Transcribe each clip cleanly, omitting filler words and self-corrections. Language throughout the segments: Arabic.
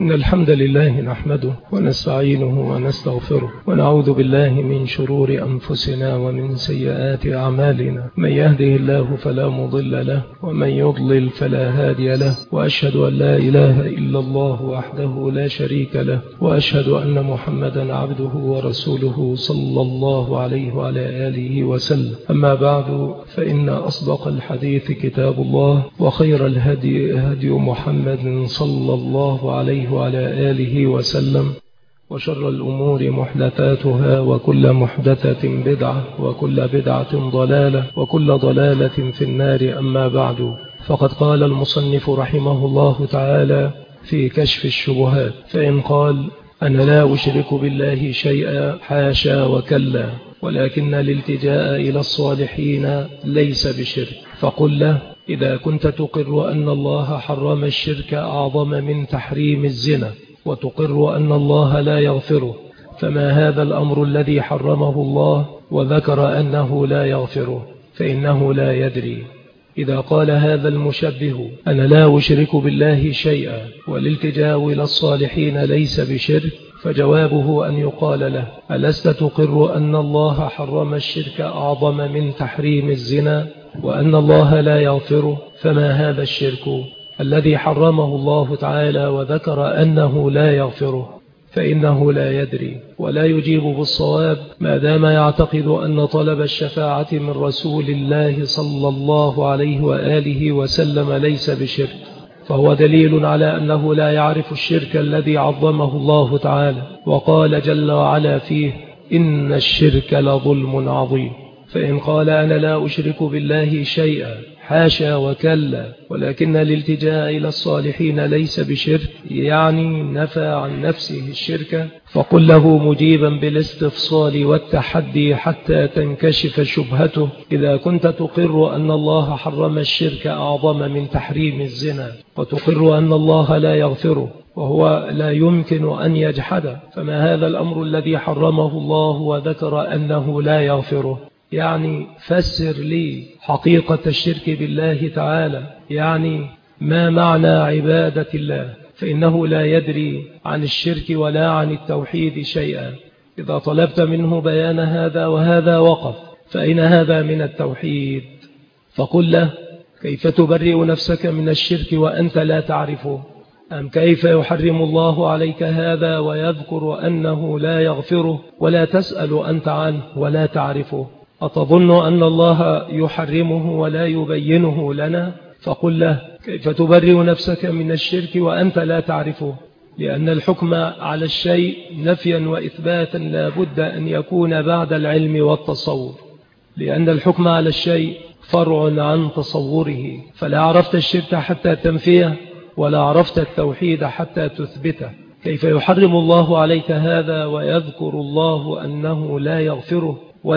إن الحمد لله نحمده ونستعينه ونستغفره ونعوذ بالله من شرور أنفسنا ومن سيئات أعمالنا. من يهده الله فلا مضل له ومن يضلل فلا هادي له، وأشهد أن لا إله إلا الله وحده لا شريك له، وأشهد أن محمدا عبده ورسوله صلى الله عليه وعلى آله وسلم. أما بعد، فإن أصدق الحديث كتاب الله، وخير الهدي هدي محمد صلى الله عليه وعلى آله وسلم، وشر الأمور محدثاتها، وكل محدثة بدعة، وكل بدعة ضلالة، وكل ضلالة في النار. أما بعد، فقد قال المصنف رحمه الله تعالى في كشف الشبهات: فإن قال: أنا لا أشرك بالله شيئا، حاشا وكلا، ولكن الالتجاء إلى الصالحين ليس بشرك، فقل له: إذا كنت تقر أن الله حرم الشرك أعظم من تحريم الزنا، وتقر أن الله لا يغفره، فما هذا الأمر الذي حرمه الله وذكر أنه لا يغفره؟ فإنه لا يدري. إذا قال هذا المشبه: أنا لا أشرك بالله شيئا والالتجاء إلى الصالحين ليس بشرك، فجوابه أن يقال له: ألست تقر أن الله حرم الشرك أعظم من تحريم الزنا، وأن الله لا يغفره؟ فما هذا الشرك الذي حرمه الله تعالى وذكر أنه لا يغفره؟ فإنه لا يدري ولا يجيب بالصواب، ما دام يعتقد أن طلب الشفاعة من رسول الله صلى الله عليه وآله وسلم ليس بشرك، فهو دليل على أنه لا يعرف الشرك الذي عظمه الله تعالى وقال جل وعلا فيه: إن الشرك لظلم عظيم. فإن قال: أنا لا أشرك بالله شيئا، حاشا وكلا، ولكن الالتجاء إلى الصالحين ليس بشرك، يعني نفى عن نفسه الشرك، فقل له مجيبا بالاستفصال والتحدي حتى تنكشف شبهته: إذا كنت تقر أن الله حرم الشرك أعظم من تحريم الزنا، وتقر أن الله لا يغفره وهو لا يمكن أن يجحد، فما هذا الأمر الذي حرمه الله وذكر أنه لا يغفره؟ يعني فسر لي حقيقة الشرك بالله تعالى، يعني ما معنى عبادة الله؟ فإنه لا يدري عن الشرك ولا عن التوحيد شيئا. إذا طلبت منه بيان هذا وهذا وقف، فأين هذا من التوحيد؟ فقل له: كيف تبرئ نفسك من الشرك وأنت لا تعرفه؟ أم كيف يحرم الله عليك هذا ويذكر أنه لا يغفره ولا تسأل أنت عنه ولا تعرفه؟ أتظن أن الله يحرمه ولا يبينه لنا؟ فقل له: كيف تبرئ نفسك من الشرك وأنت لا تعرفه؟ لأن الحكم على الشيء نفيا وإثباتا لا بد أن يكون بعد العلم والتصور، لأن الحكم على الشيء فرع عن تصوره، فلا عرفت الشرك حتى تنفيه، ولا عرفت التوحيد حتى تثبته. كيف يحرم الله عليك هذا ويذكر الله أنه لا يغفره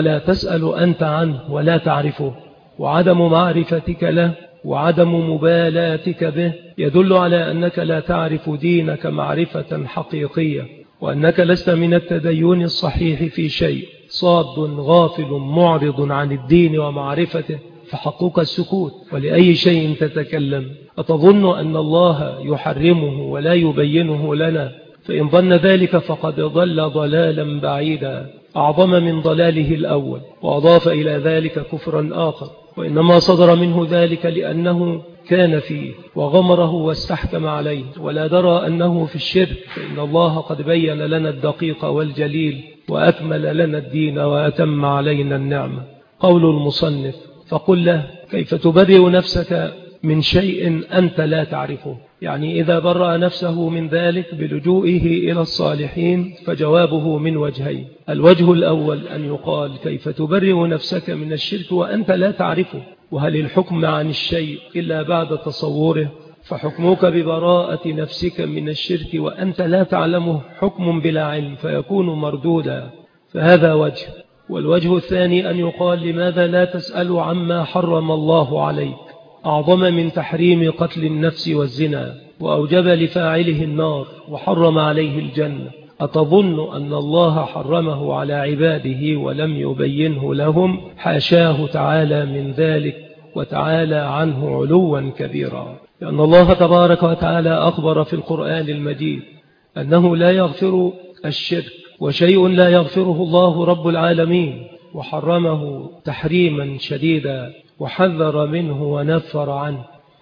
ولا تسأل أنت عنه ولا تعرفه؟ وعدم معرفتك له وعدم مبالاتك به يدل على أنك لا تعرف دينك معرفة حقيقية، وأنك لست من التدين الصحيح في شيء، صاد غافل معرض عن الدين ومعرفته، فحقك السكوت. ولأي شيء تتكلم؟ أتظن أن الله يحرمه ولا يبينه لنا؟ فإن ظن ذلك فقد ضل ضلالا بعيدا أعظم من ضلاله الأول، وأضاف إلى ذلك كفرا آخر، وإنما صدر منه ذلك لأنه كان فيه وغمره واستحكم عليه ولا درى أنه في الشرك، فإن الله قد بين لنا الدقيق والجليل وأكمل لنا الدين وأتم علينا النعمة. قول المصنف: فقل له: كيف تبرئ نفسك من شيء أنت لا تعرفه؟ يعني إذا برأ نفسه من ذلك بلجوئه إلى الصالحين فجوابه من وجهين: الوجه الأول أن يقال: كيف تبرئ نفسك من الشرك وأنت لا تعرفه؟ وهل الحكم عن الشيء إلا بعد تصوره؟ فحكمك ببراءة نفسك من الشرك وأنت لا تعلمه حكم بلا علم، فيكون مردودا، فهذا وجه. والوجه الثاني أن يقال: لماذا لا تسأل عما حرم الله عليك أعظم من تحريم قتل النفس والزنا، وأوجب لفاعله النار وحرم عليه الجنة؟ أتظن أن الله حرمه على عباده ولم يبينه لهم؟ حاشاه تعالى من ذلك، وتعالى عنه علوا كبيرا. لأن الله تبارك وتعالى أخبر في القرآن المجيد أنه لا يغفر الشرك، وشيء لا يغفره الله رب العالمين وحرمه تحريما شديدا وحذر منه ونفر عنه،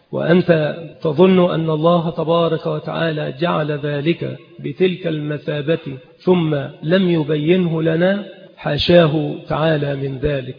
وأنت تظن أن الله تبارك وتعالى جعل ذلك بتلك المثابة ثم لم يبينه لنا؟ حاشاه تعالى من ذلك.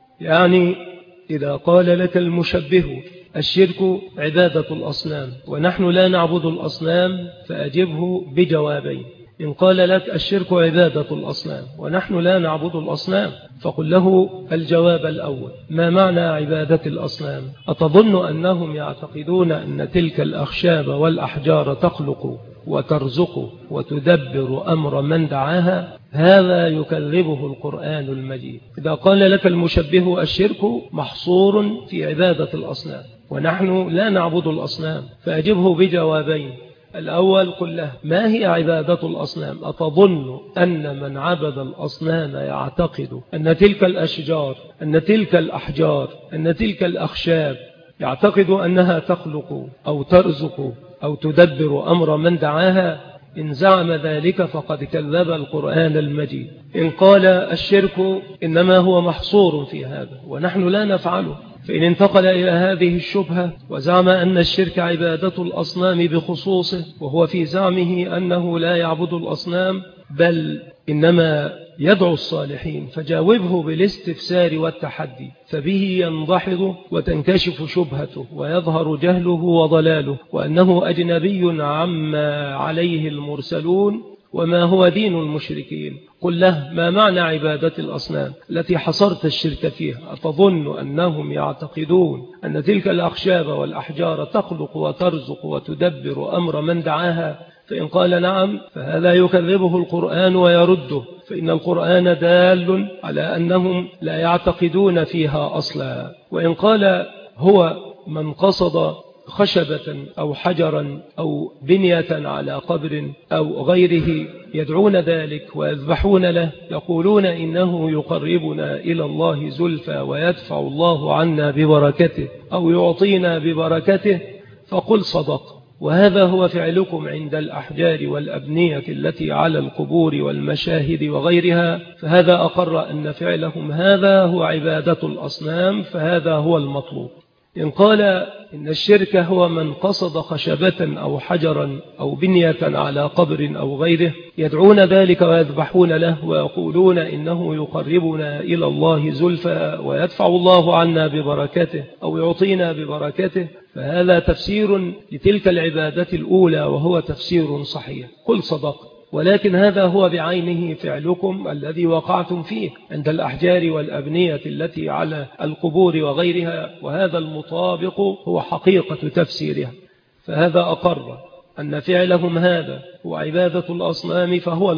يعني إذا قال لك المشبه الشرك عبادة الأصنام ونحن لا نعبد الأصنام، فأجبه بجوابين. إن قال لك الشرك عبادة الأصنام ونحن لا نعبد الأصنام، فقل له الجواب الأول: ما معنى عبادة الأصنام؟ أتظن أنهم يعتقدون أن تلك الأخشاب والأحجار تخلق وترزق وتدبر أمر من دعاها؟ هذا يكذبه القرآن المجيد. إذا قال لك المشبه الشرك محصور في عبادة الأصنام ونحن لا نعبد الأصنام، فأجبه بجوابين. الأول: قل له ما هي عبادة الأصنام؟ أتظن أن من عبد الأصنام يعتقد أن تلك الأشجار، أن تلك الأحجار، أن تلك الأخشاب يعتقد أنها تخلق أو ترزق أو تدبر أمر من دعاها؟ إن زعم ذلك فقد كذب القرآن المجيد. إن قال الشرك إنما هو محصور في هذا ونحن لا نفعله، فإن انتقل إلى هذه الشبهة وزعم أن الشرك عبادة الأصنام بخصوصه، وهو في زعمه أنه لا يعبد الأصنام بل إنما يدعو الصالحين، فجاوبه بالاستفسار والتحدي، فبه ينضحض وتنكشف شبهته ويظهر جهله وضلاله، وأنه أجنبي عما عليه المرسلون وما هو دين المشركين. قل له ما معنى عبادة الأصنام التي حصرت الشرك فيها؟ أتظن أنهم يعتقدون أن تلك الأخشاب والأحجار تخلق وترزق وتدبر أمر من دعاها؟ فإن قال نعم فهذا يكذبه القرآن ويرده، فإن القرآن دال على أنهم لا يعتقدون فيها أصلا. وإن قال هو من قصد خشبة أو حجرا أو بنية على قبر أو غيره يدعون ذلك ويذبحون له، يقولون إنه يقربنا إلى الله زلفى ويدفع الله عنا ببركته أو يعطينا ببركته، فقل صدق. وهذا هو فعلكم عند الأحجار والأبنية التي على القبور والمشاهد وغيرها، فهذا أقر أن فعلهم هذا هو عبادة الأصنام، فهذا هو المطلوب. إن قال إن الشرك هو من قصد خشبة أو حجرا أو بنية على قبر أو غيره يدعون ذلك ويذبحون له ويقولون إنه يقربنا إلى الله زلفى ويدفع الله عنا ببركته أو يعطينا ببركته، فهذا تفسير لتلك العبادة الأولى وهو تفسير صحيح. قل صدق، ولكن هذا هو بعينه فعلكم الذي وقعتم فيه عند الأحجار والأبنية التي على القبور وغيرها، وهذا المطابق هو حقيقة تفسيرها. فهذا أقر أن فعلهم هذا هو عبادة الأصنام، فهو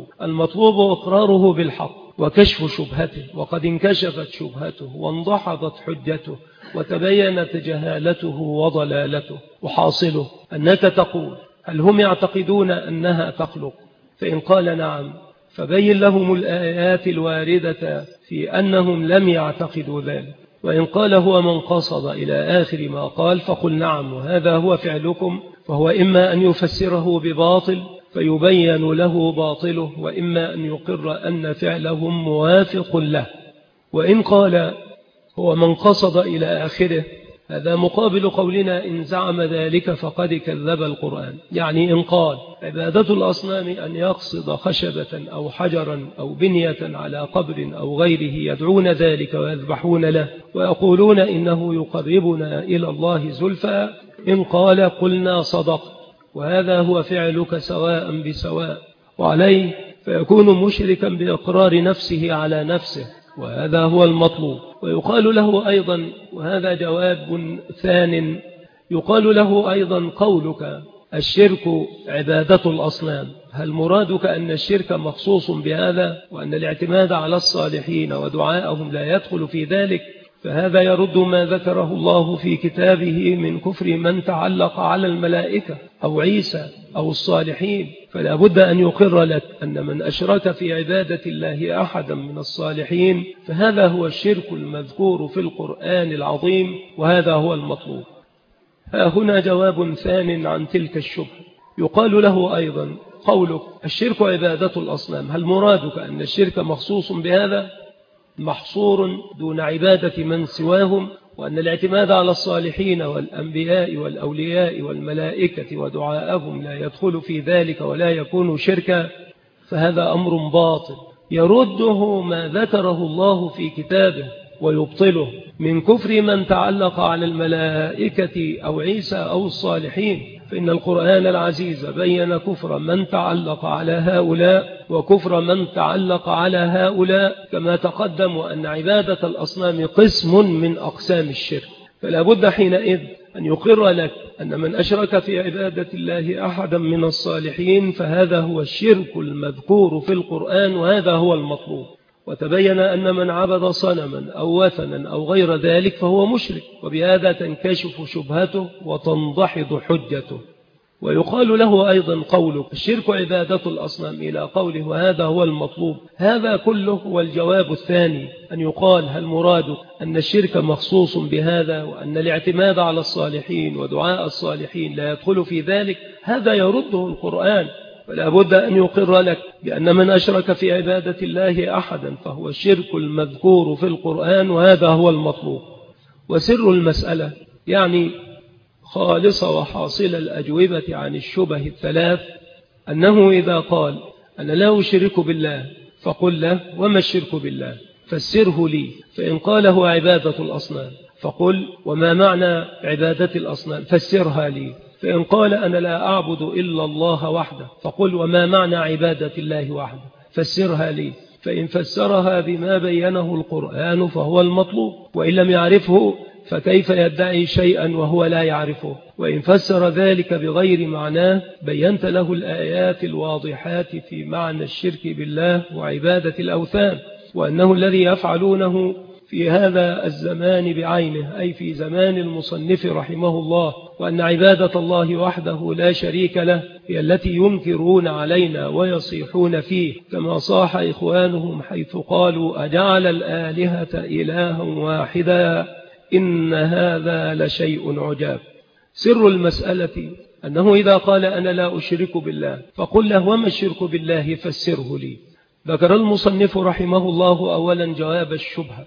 المطلوب إقراره بالحق وكشف شبهته، وقد انكشفت شبهته وانضحضت حجته وتبينت جهالته وضلالته. وحاصله أنك تقول هل هم يعتقدون أنها تخلق؟ فإن قال نعم فبين لهم الآيات الواردة في أنهم لم يعتقدوا ذلك. وإن قال هو من قصد إلى آخر ما قال فقل نعم وهذا هو فعلكم، فهو إما أن يفسره بباطل فيبين له باطله، وإما أن يقر أن فعلهم موافق له. وإن قال هو من قصد إلى آخره هذا مقابل قولنا إن زعم ذلك فقد كذب القرآن. يعني إن قال عبادة الأصنام أن يقصد خشبة أو حجرا أو بنية على قبر أو غيره يدعون ذلك ويذبحون له ويقولون إنه يقربنا إلى الله زلفى، إن قال قلنا صدق وهذا هو فعلك سواء بسواء، وعليه فيكون مشركا بإقرار نفسه على نفسه، وهذا هو المطلوب. ويقال له أيضا، وهذا جواب ثان، يقال له أيضا قولك الشرك عبادة الأصنام، هل مرادك أن الشرك مخصوص بهذا وأن الاعتماد على الصالحين ودعاءهم لا يدخل في ذلك؟ فهذا يرد ما ذكره الله في كتابه من كفر من تعلق على الملائكة أو عيسى أو الصالحين. فلا بد أن يقر لك أن من أشرك في عبادة الله أحدا من الصالحين فهذا هو الشرك المذكور في القرآن العظيم، وهذا هو المطلوب. ها هنا جواب ثان عن تلك الشبهة. يقال له أيضا قولك الشرك عبادة الأصنام، هل مرادك أن الشرك مخصوص بهذا محصور دون عبادة من سواهم، وأن الاعتماد على الصالحين والأنبياء والأولياء والملائكة ودعاءهم لا يدخل في ذلك ولا يكون شركا؟ فهذا أمر باطل يرده ما ذكره الله في كتابه ويبطله من كفر من تعلق على الملائكة أو عيسى أو الصالحين، فإن القرآن العزيز بين كفر من تعلق على هؤلاء وكفر من تعلق على هؤلاء، كما تقدم أن عبادة الأصنام قسم من أقسام الشرك. فلا بد حينئذ أن يقر لك أن من أشرك في عبادة الله أحدا من الصالحين فهذا هو الشرك المذكور في القرآن، وهذا هو المطلوب. وتبين أن من عبد صنما أو وثنا أو غير ذلك فهو مشرك، وبهذا تنكشف شبهته وتنضحض حجته. ويقال له أيضا قولك الشرك عبادة الأصنام إلى قوله وهذا هو المطلوب، هذا كله هو الجواب الثاني، أن يقال هل مراد أن الشرك مخصوص بهذا وأن الاعتماد على الصالحين ودعاء الصالحين لا يدخل في ذلك؟ هذا يرده القرآن. فلا بد أن يقر لك بأن من أشرك في عبادة الله أحدا فهو الشرك المذكور في القرآن، وهذا هو المطلوب. وسر المسألة يعني خالص وحاصل الأجوبة عن الشبه الثلاث أنه إذا قال أنا لا أشرك بالله فقل له وما الشرك بالله فسره لي، فإن قال هو عبادة الأصنام فقل وما معنى عبادة الأصنام فسرها لي، فإن قال أنا لا أعبد إلا الله وحده فقل وما معنى عبادة الله وحده فسرها لي، فإن فسرها بما بينه القرآن فهو المطلوب، وإن لم يعرفه فكيف يدعي شيئا وهو لا يعرفه؟ وإن فسر ذلك بغير معناه بينت له الآيات الواضحات في معنى الشرك بالله وعبادة الأوثان، وأنه الذي يفعلونه في هذا الزمان بعينه أي في زمان المصنف رحمه الله، وأن عبادة الله وحده لا شريك له هي التي ينكرون علينا ويصيحون فيه، كما صاح إخوانهم حيث قالوا أجعل الآلهة إلها واحدا إن هذا لشيء عجاب. سر المسألة أنه إذا قال أنا لا أشرك بالله فقل له وما الشرك بالله فسره لي. ذكر المصنف رحمه الله أولا جواب الشبهة،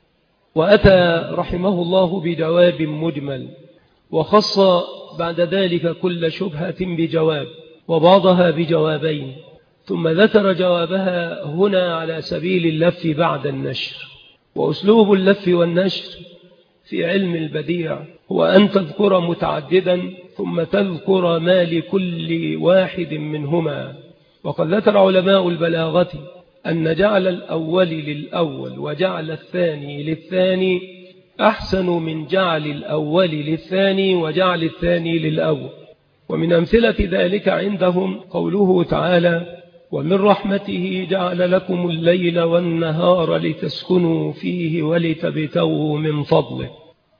وأتى رحمه الله بجواب مجمل، وخص بعد ذلك كل شبهة بجواب وبعضها بجوابين، ثم ذكر جوابها هنا على سبيل اللف بعد النشر. وأسلوب اللف والنشر في علم البديع هو أن تذكر متعددا ثم تذكر ما لكل واحد منهما. وقد ذكر علماء البلاغة أن جعل الأول للأول وجعل الثاني للثاني أحسن من جعل الأول للثاني وجعل الثاني للأول. ومن أمثلة ذلك عندهم قوله تعالى ومن رحمته جعل لكم الليل والنهار لتسكنوا فيه ولتبتغوا من فضله.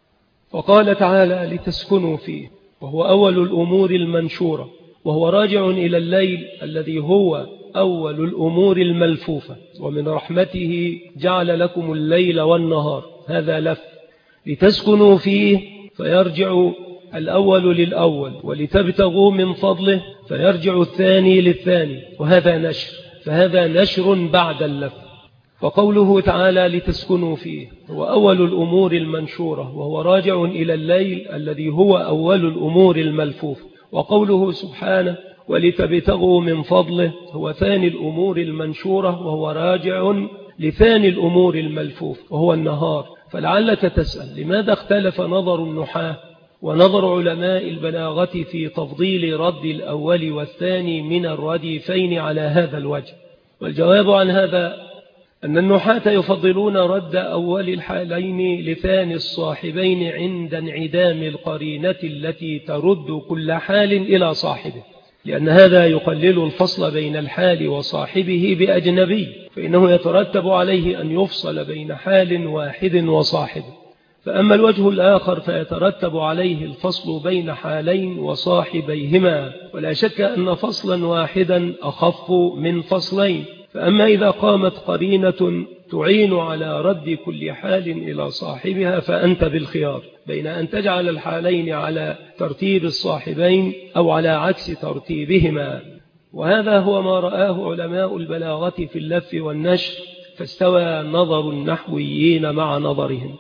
وقال تعالى لتسكنوا فيه وهو أول الأمور المنشورة، وهو راجع إلى الليل الذي هو أول الأمور الملفوفة. ومن رحمته جعل لكم الليل والنهار، هذا لف. لتسكنوا فيه فيرجع الأول للأول، ولتبتغوا من فضله فيرجع الثاني للثاني، وهذا نشر، فهذا نشر بعد اللف. وقوله تعالى لتسكنوا فيه هو أول الأمور المنشورة، وهو راجع إلى الليل الذي هو أول الأمور الملفوفة. وقوله سبحانه ولتبتغوا من فضله هو ثاني الأمور المنشورة، وهو راجع لثاني الأمور الملفوفة وهو النهار. فلعلك تسأل لماذا اختلف نظر النحاة ونظر علماء البلاغة في تفضيل رد الأول والثاني من الرديفين على هذا الوجه؟ والجواب عن هذا أن النحاة يفضلون رد أول الحالين لثاني الصاحبين عند انعدام القرينة التي ترد كل حال إلى صاحبه، لأن هذا يقلل الفصل بين الحال وصاحبه بأجنبي، فإنه يترتب عليه أن يفصل بين حال واحد وصاحبه. فأما الوجه الآخر فيترتب عليه الفصل بين حالين وصاحبيهما، ولا شك أن فصلا واحدا أخف من فصلين. فأما إذا قامت قرينة تعين على رد كل حال إلى صاحبها فأنت بالخيار بين أن تجعل الحالين على ترتيب الصاحبين أو على عكس ترتيبهما. وهذا هو ما رآه علماء البلاغة في اللف والنشر، فاستوى نظر النحويين مع نظرهم.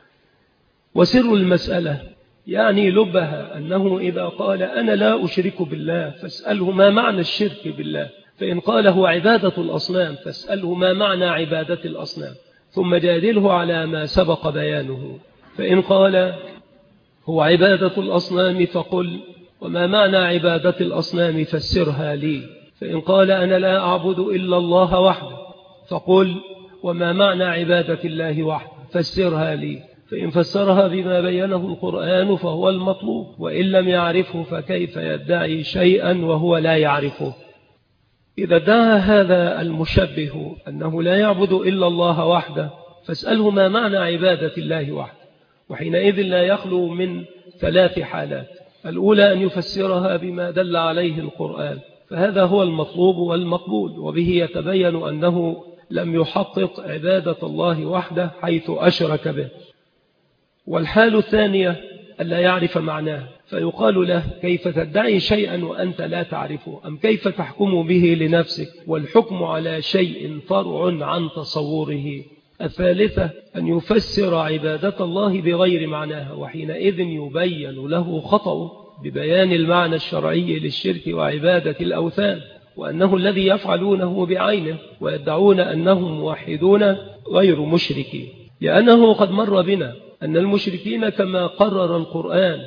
وسر المسألة يعني لبها أنه إذا قال أنا لا أشرك بالله فاسأله ما معنى الشرك بالله، فإن قال هو عبادة الأصنام فاسأله ما معنى عبادة الأصنام، ثم جادله على ما سبق بيانه. فإن قال هو عبادة الأصنام فقل وما معنى عبادة الأصنام فسرها لي. فإن قال أنا لا أعبد إلا الله وحده فقل وما معنى عبادة الله وحده فسرها لي. فإن فسرها بما بينه القرآن فهو المطلوب، وإن لم يعرفه فكيف يدعي شيئا وهو لا يعرفه؟ إذا ادعى هذا المشبه أنه لا يعبد إلا الله وحده فاسأله ما معنى عبادة الله وحده، وحينئذ لا يخلو من 3 حالات. الأولى أن يفسرها بما دل عليه القرآن، فهذا هو المطلوب والمقبول، وبه يتبين أنه لم يحقق عبادة الله وحده حيث أشرك به. والحال الثانية ألا يعرف معناه، فيقال له كيف تدعي شيئا وأنت لا تعرفه، أم كيف تحكم به لنفسك، والحكم على شيء فرع عن تصوره. الثالثة أن يفسر عبادة الله بغير معناها، وحينئذ يبين له خطأ ببيان المعنى الشرعي للشرك وعبادة الأوثان، وأنه الذي يفعلونه بعينه، ويدعون أنهم موحدون غير مشركين. لأنه قد مر بنا أن المشركين كما قرر القرآن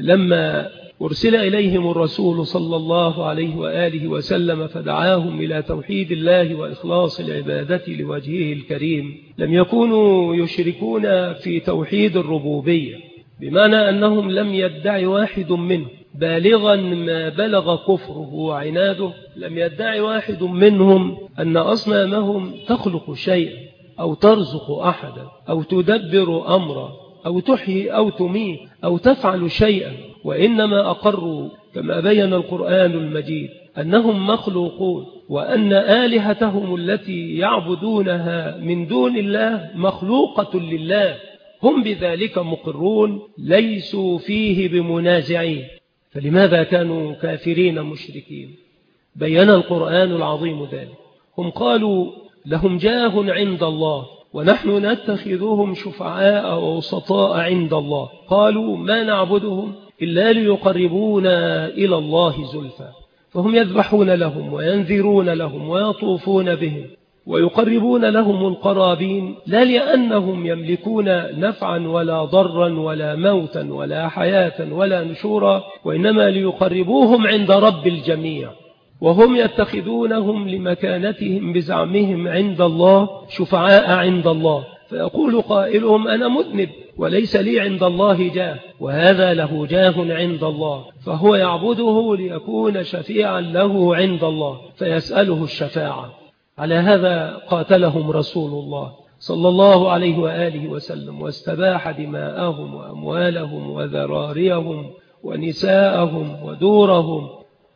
لما أرسل إليهم الرسول صلى الله عليه وآله وسلم فدعاهم إلى توحيد الله وإخلاص العبادة لوجهه الكريم، لم يكونوا يشركون في توحيد الربوبية، بمعنى أنهم لم يدعي واحد منهم بالغا ما بلغ كفره وعناده، لم يدعي واحد منهم أن أصنامهم تخلق شيئا أو ترزق أحدا أو تدبر أمرا أو تحيي أو تميت أو تفعل شيئا، وإنما أقروا كما بين القرآن المجيد أنهم مخلوقون، وأن آلهتهم التي يعبدونها من دون الله مخلوقة لله، هم بذلك مقرون ليسوا فيه بمنازعين. فلماذا كانوا كافرين مشركين؟ بين القرآن العظيم ذلك. هم قالوا لهم جاه عند الله ونحن نتخذهم شفعاء ووسطاء عند الله، قالوا ما نعبدهم إلا ليقربونا إلى الله زلفى، فهم يذبحون لهم وينذرون لهم ويطوفون بهم ويقربون لهم القرابين، لا لأنهم يملكون نفعا ولا ضرا ولا موتا ولا حياة ولا نشورا، وإنما ليقربوهم عند رب الجميع، وهم يتخذونهم لمكانتهم بزعمهم عند الله شفعاء عند الله. فيقول قائلهم أنا مذنب وليس لي عند الله جاه، وهذا له جاه عند الله، فهو يعبده ليكون شفيعا له عند الله فيسأله الشفاعة. على هذا قاتلهم رسول الله صلى الله عليه وآله وسلم، واستباح دماءهم وأموالهم وذراريهم ونساءهم ودورهم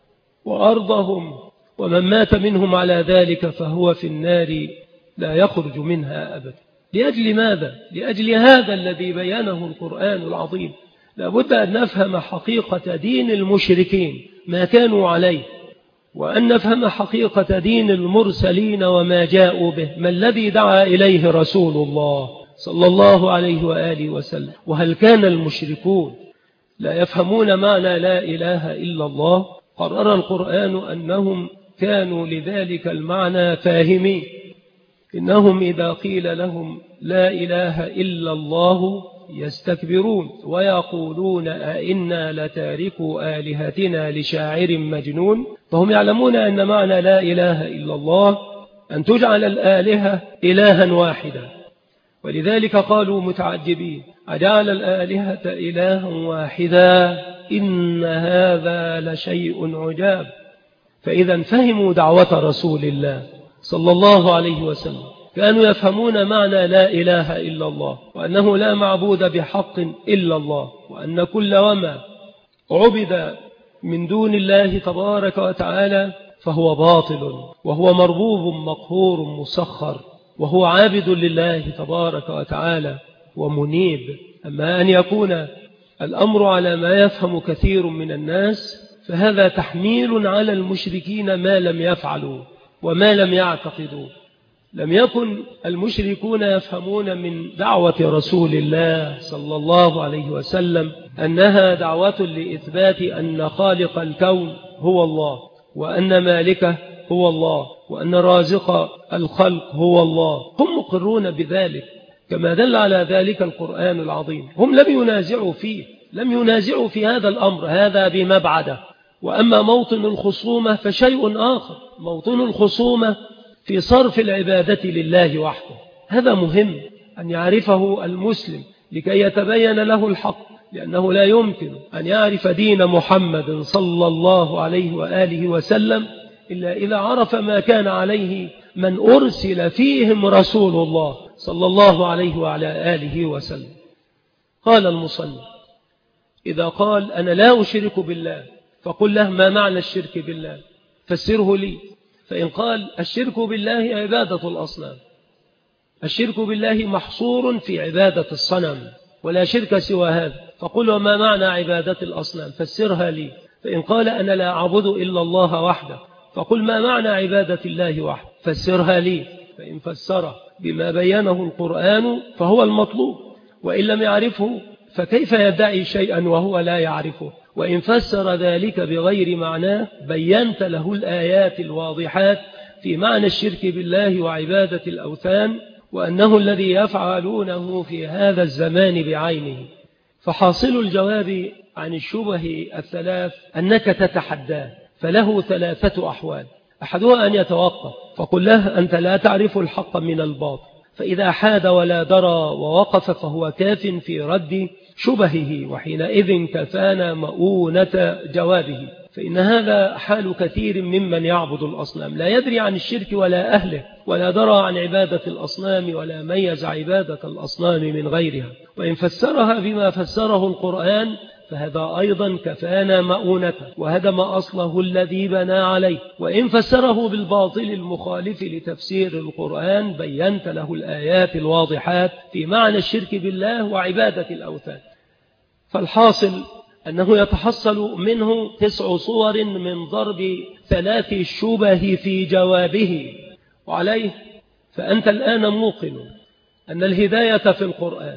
وأرضهم، ومن مات منهم على ذلك فهو في النار لا يخرج منها أبدا. لأجل ماذا؟ لأجل هذا الذي بيانه القرآن العظيم. لابد أن نفهم حقيقة دين المشركين ما كانوا عليه، وأن نفهم حقيقة دين المرسلين وما جاءوا به، ما الذي دعا إليه رسول الله صلى الله عليه وآله وسلم. وهل كان المشركون لا يفهمون معنى لا إله إلا الله؟ قرر القرآن أنهم كانوا لذلك المعنى فاهمين. إنهم إذا قيل لهم لا إله إلا الله يستكبرون ويقولون أئنا لتاركوا آلهتنا لشاعر مجنون، فهم يعلمون أن معنى لا إله إلا الله أن تجعل الآلهة إلها واحدا، ولذلك قالوا متعجبين أجعل الآلهة إلها واحدا إن هذا لشيء عجاب. فإذا فهموا دعوة رسول الله صلى الله عليه وسلم، كانوا يفهمون معنى لا إله إلا الله، وأنه لا معبود بحق إلا الله، وأن كل وما عبد من دون الله تبارك وتعالى فهو باطل، وهو مربوب مقهور مسخر، وهو عابد لله تبارك وتعالى ومنيب. أما أن يكون الأمر على ما يفهم كثير من الناس فهذا تحميل على المشركين ما لم يفعلوا وما لم يعتقدوا. لم يكن المشركون يفهمون من دعوة رسول الله صلى الله عليه وسلم أنها دعوة لإثبات أن خالق الكون هو الله، وأن مالكه هو الله، وأن رازق الخلق هو الله. هم مقرون بذلك كما دل على ذلك القرآن العظيم. هم لم ينازعوا في هذا الأمر، هذا بمبعده. وأما موطن الخصومة فشيء آخر. موطن الخصومة في صرف العبادة لله وحده. هذا مهم أن يعرفه المسلم لكي يتبين له الحق، لأنه لا يمكن أن يعرف دين محمد صلى الله عليه وآله وسلم إلا إذا عرف ما كان عليه من أرسل فيهم رسول الله صلى الله عليه وعلى آله وسلم. قال المصنف: إذا قال أنا لا أشرك بالله فقل له ما معنى الشرك بالله؟ فسره لي. فإن قال الشرك بالله عبادة الأصنام، الشرك بالله محصور في عبادة الصنم ولا شرك سوى هذا، فقل وما معنى عبادة الأصنام؟ فسرها لي. فإن قال أنا لا أعبد إلا الله وحده، فقل ما معنى عبادة الله وحده؟ فسرها لي. فإن فسره بما بينه القرآن فهو المطلوب، وإن لم يعرفه فكيف يدعي شيئا وهو لا يعرفه؟ وإن فسر ذلك بغير معناه بينت له الآيات الواضحات في معنى الشرك بالله وعبادة الأوثان، وأنه الذي يفعلونه في هذا الزمان بعينه. فحاصل الجواب عن الشبه الثلاث أنك تتحداه، فله ثلاثة أحوال. أحدها أن يتوقف، فقل له أنت لا تعرف الحق من الباطل، فإذا حاد ولا درى ووقف فهو كاف في رد شبهه، وحينئذ كفانا مؤونة جوابه. فإن هذا حال كثير ممن يعبد الأصنام، لا يدري عن الشرك ولا أهله، ولا درى عن عبادة الأصنام، ولا ميز عبادة الأصنام من غيرها. وإن فسرها بما فسره القرآن فهذا أيضا كفانا مؤونته وهدم أصله الذي بنى عليه. وإن فسره بالباطل المخالف لتفسير القرآن بينت له الآيات الواضحات في معنى الشرك بالله وعبادة الأوثان. فالحاصل أنه يتحصل منه 9 صور من ضرب 3 شبه في جوابه. وعليه فأنت الآن موقن أن الهداية في القرآن،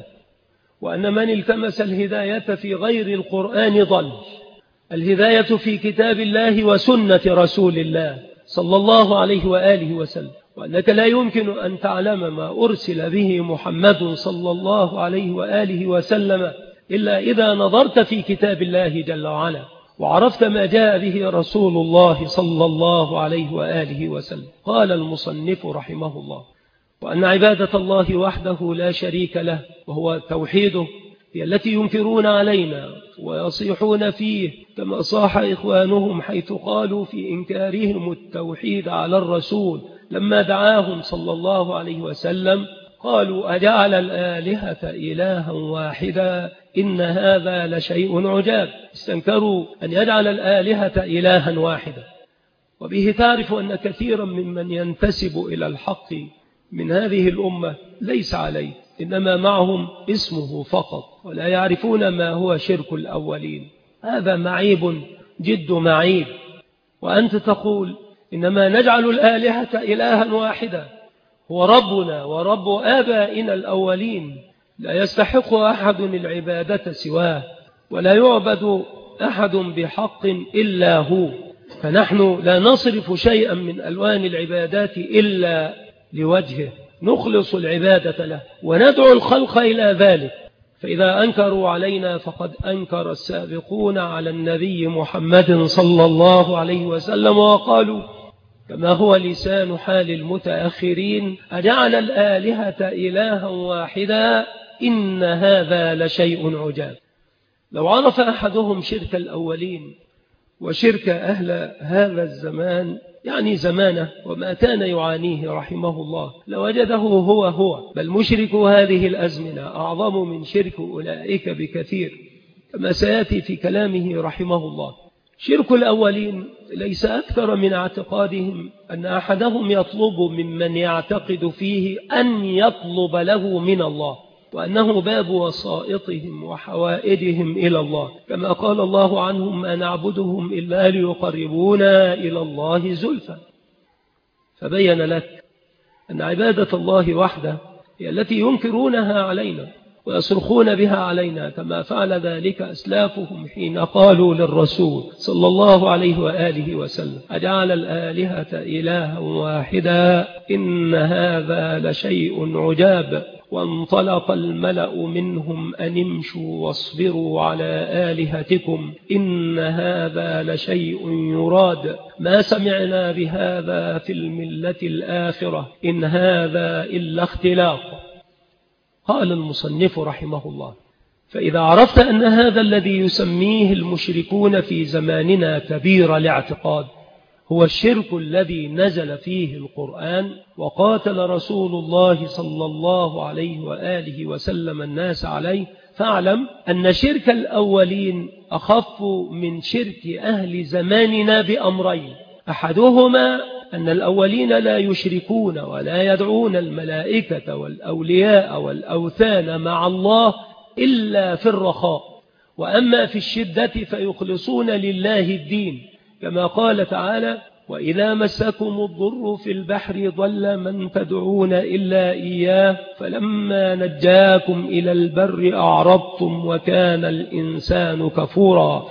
وأن من التمس الهداية في غير القرآن ضل. الهداية في كتاب الله وسنة رسول الله صلى الله عليه وآله وسلم، وأنك لا يمكن أن تعلم ما أرسل به محمد صلى الله عليه وآله وسلم إلا إذا نظرت في كتاب الله جل وعلا وعرفت ما جاء به رسول الله صلى الله عليه وآله وسلم. قال المصنف رحمه الله: وأن عبادة الله وحده لا شريك له وهو توحيده هي التي ينكرون علينا ويصيحون فيه، كما صاح إخوانهم حيث قالوا في إنكارهم التوحيد على الرسول لما دعاهم صلى الله عليه وسلم، قالوا أجعل الآلهة إلها واحدا إن هذا لشيء عجاب. استنكروا أن يجعل الآلهة إلها واحدا. وبه تعرف أن كثيرا ممن ينتسب إلى الحق من هذه الأمة ليس عليه، إنما معهم اسمه فقط، ولا يعرفون ما هو شرك الأولين. هذا معيب جد معيب. وأنت تقول إنما نجعل الآلهة إلها واحدا، هو ربنا ورب آبائنا الأولين، لا يستحق أحد العبادة سواه، ولا يعبد أحد بحق إلا هو. فنحن لا نصرف شيئا من ألوان العبادات إلا لوجهه، نخلص العبادة له وندعو الخلق إلى ذلك. فإذا أنكروا علينا فقد أنكر السابقون على النبي محمد صلى الله عليه وسلم وقالوا كما هو لسان حال المتأخرين: أجعل الآلهة إلها واحدا إن هذا لشيء عجاب. لو عرف أحدهم شرك الأولين وشرك أهل هذا الزمان، يعني زمانه وما كان يعانيه رحمه الله، لوجده هو بل مشرك هذه الأزمنة أعظم من شرك أولئك بكثير، كما سيأتي في كلامه رحمه الله. شرك الأولين ليس أكثر من اعتقادهم أن أحدهم يطلب ممن يعتقد فيه أن يطلب له من الله، وأنه باب وسائطهم وحوائجهم إلى الله، كما قال الله عنهم ما نعبدهم إلا ليقربونا إلى الله زلفى. فبين لك أن عبادة الله وحده هي التي ينكرونها علينا ويصرخون بها علينا، كما فعل ذلك أسلافهم حين قالوا للرسول صلى الله عليه وآله وسلم أجعل الآلهة إلها واحدا إن هذا لشيء عجاب. وانطلق الملأ منهم أن امشوا واصبروا على آلهتكم إن هذا لشيء يراد ما سمعنا بهذا في الملة الآخرة إن هذا إلا اختلاق. قال المصنف رحمه الله: فإذا عرفت أن هذا الذي يسميه المشركون في زماننا كبير الاعتقاد هو الشرك الذي نزل فيه القرآن وقاتل رسول الله صلى الله عليه وآله وسلم الناس عليه، فاعلم أن شرك الأولين أخف من شرك أهل زماننا بأمرين: أحدهما أن الأولين لا يشركون ولا يدعون الملائكة والأولياء والأوثان مع الله إلا في الرخاء، وأما في الشدة فيخلصون لله الدين، كما قال تعالى: وإذا مسكم الضر في البحر ضل من تدعون إلا إياه فلما نجاكم إلى البر أعرضتم وكان الإنسان كفورا.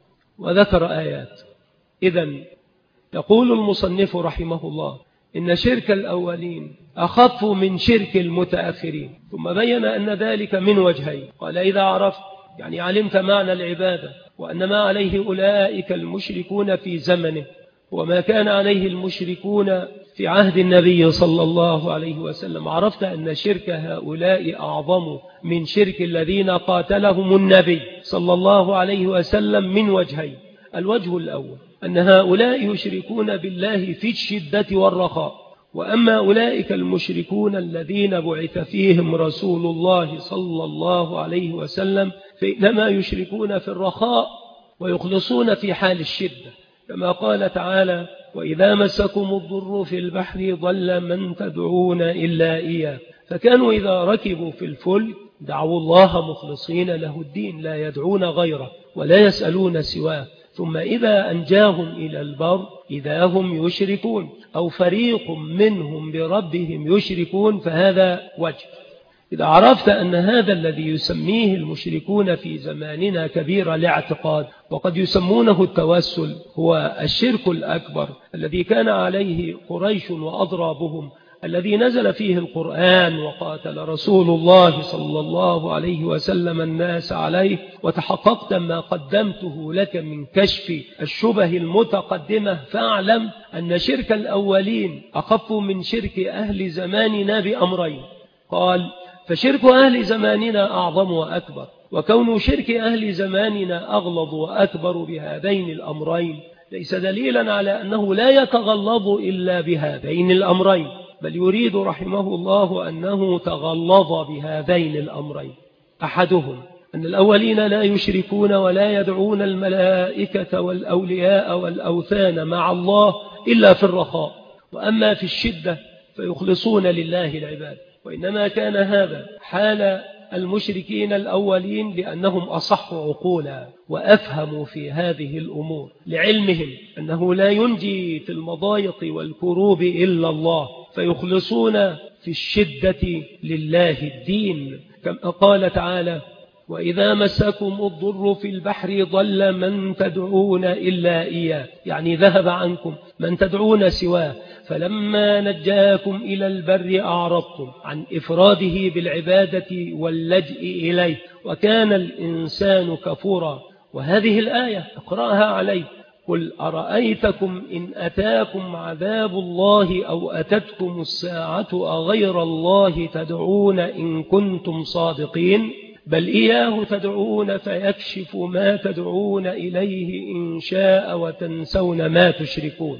وذكر آيات. إذن يقول المصنف رحمه الله إن شرك الأولين أخف من شرك المتأخرين، ثم بين أن ذلك من وجهين. قال: إذا عرفت يعني علمت معنى العبادة وأن ما عليه أولئك المشركون في زمنه وما كان عليه المشركون في عهد النبي صلى الله عليه وسلم، عرفت أن شرك هؤلاء أعظم من شرك الذين قاتلهم النبي صلى الله عليه وسلم من وجهين. الوجه الأول أن هؤلاء يشركون بالله في الشدة والرخاء، وأما أولئك المشركون الذين بعث فيهم رسول الله صلى الله عليه وسلم فإنما يشركون في الرخاء ويخلصون في حال الشدة، كما قال تعالى: وإذا مسكم الضر في البحر ضل من تدعون إلا إياه. فكانوا إذا ركبوا في الفلك دعوا الله مخلصين له الدين لا يدعون غيره ولا يسألون سواه، ثم إذا أنجاهم إلى البر إذا هم يشركون أو فريق منهم بربهم يشركون، فهذا وجه. إذا عرفت أن هذا الذي يسميه المشركون في زماننا كبير الاعتقاد وقد يسمونه التوسل هو الشرك الأكبر الذي كان عليه قريش وأضرابهم الذي نزل فيه القرآن وقاتل رسول الله صلى الله عليه وسلم الناس عليه، وتحققت ما قدمته لك من كشف الشبه المتقدمة، فاعلم أن شرك الأولين أخف من شرك أهل زماننا بأمرين. قال: فشرك أهل زماننا أعظم وأكبر، وكون شرك أهل زماننا أغلظ وأكبر بهذين الأمرين ليس دليلا على أنه لا يتغلظ إلا بهذين الأمرين، بل يريد رحمه الله أنه تغلظ بهذين الأمرين. أحدهم أن الأولين لا يشركون ولا يدعون الملائكة والأولياء والأوثان مع الله إلا في الرخاء، وأما في الشدة فيخلصون لله العباد. وإنما كان هذا حال المشركين الأولين لأنهم أصح عقولا وأفهموا في هذه الأمور، لعلمهم أنه لا ينجي في المضايق والكروب إلا الله، فيخلصون في الشدة لله الدين، كما قال تعالى: وإذا مسكم الضر في البحر ضل من تدعون إلا إياه، يعني ذهب عنكم من تدعون سواه، فلما نجاكم إلى البر أعرضتم عن إفراده بالعبادة واللجئ إليه وكان الإنسان كفورا. وهذه الآية اقرأها عليه: قل أرأيتكم إن أتاكم عذاب الله أو أتتكم الساعة أغير الله تدعون إن كنتم صادقين بل إياه تدعون فيكشف ما تدعون إليه إن شاء وتنسون ما تشركون.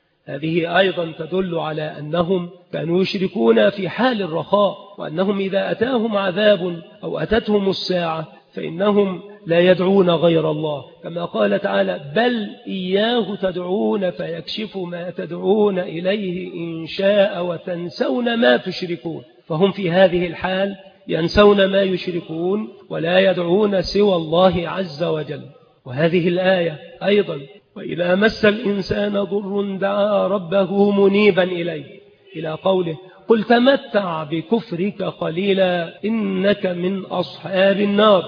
هذه أيضا تدل على أنهم كانوا يشركون في حال الرخاء، وأنهم إذا أتاهم عذاب أو أتتهم الساعة فإنهم لا يدعون غير الله، كما قال تعالى: بل إياه تدعون فيكشف ما تدعون إليه إن شاء وتنسون ما تشركون. فهم في هذه الحال ينسون ما يشركون ولا يدعون سوى الله عز وجل. وهذه الآية أيضا وإذا مس الإنسان ضر دعا ربه منيبا إليه إلى قوله قل تمتع بكفرك قليلا إنك من أصحاب النار.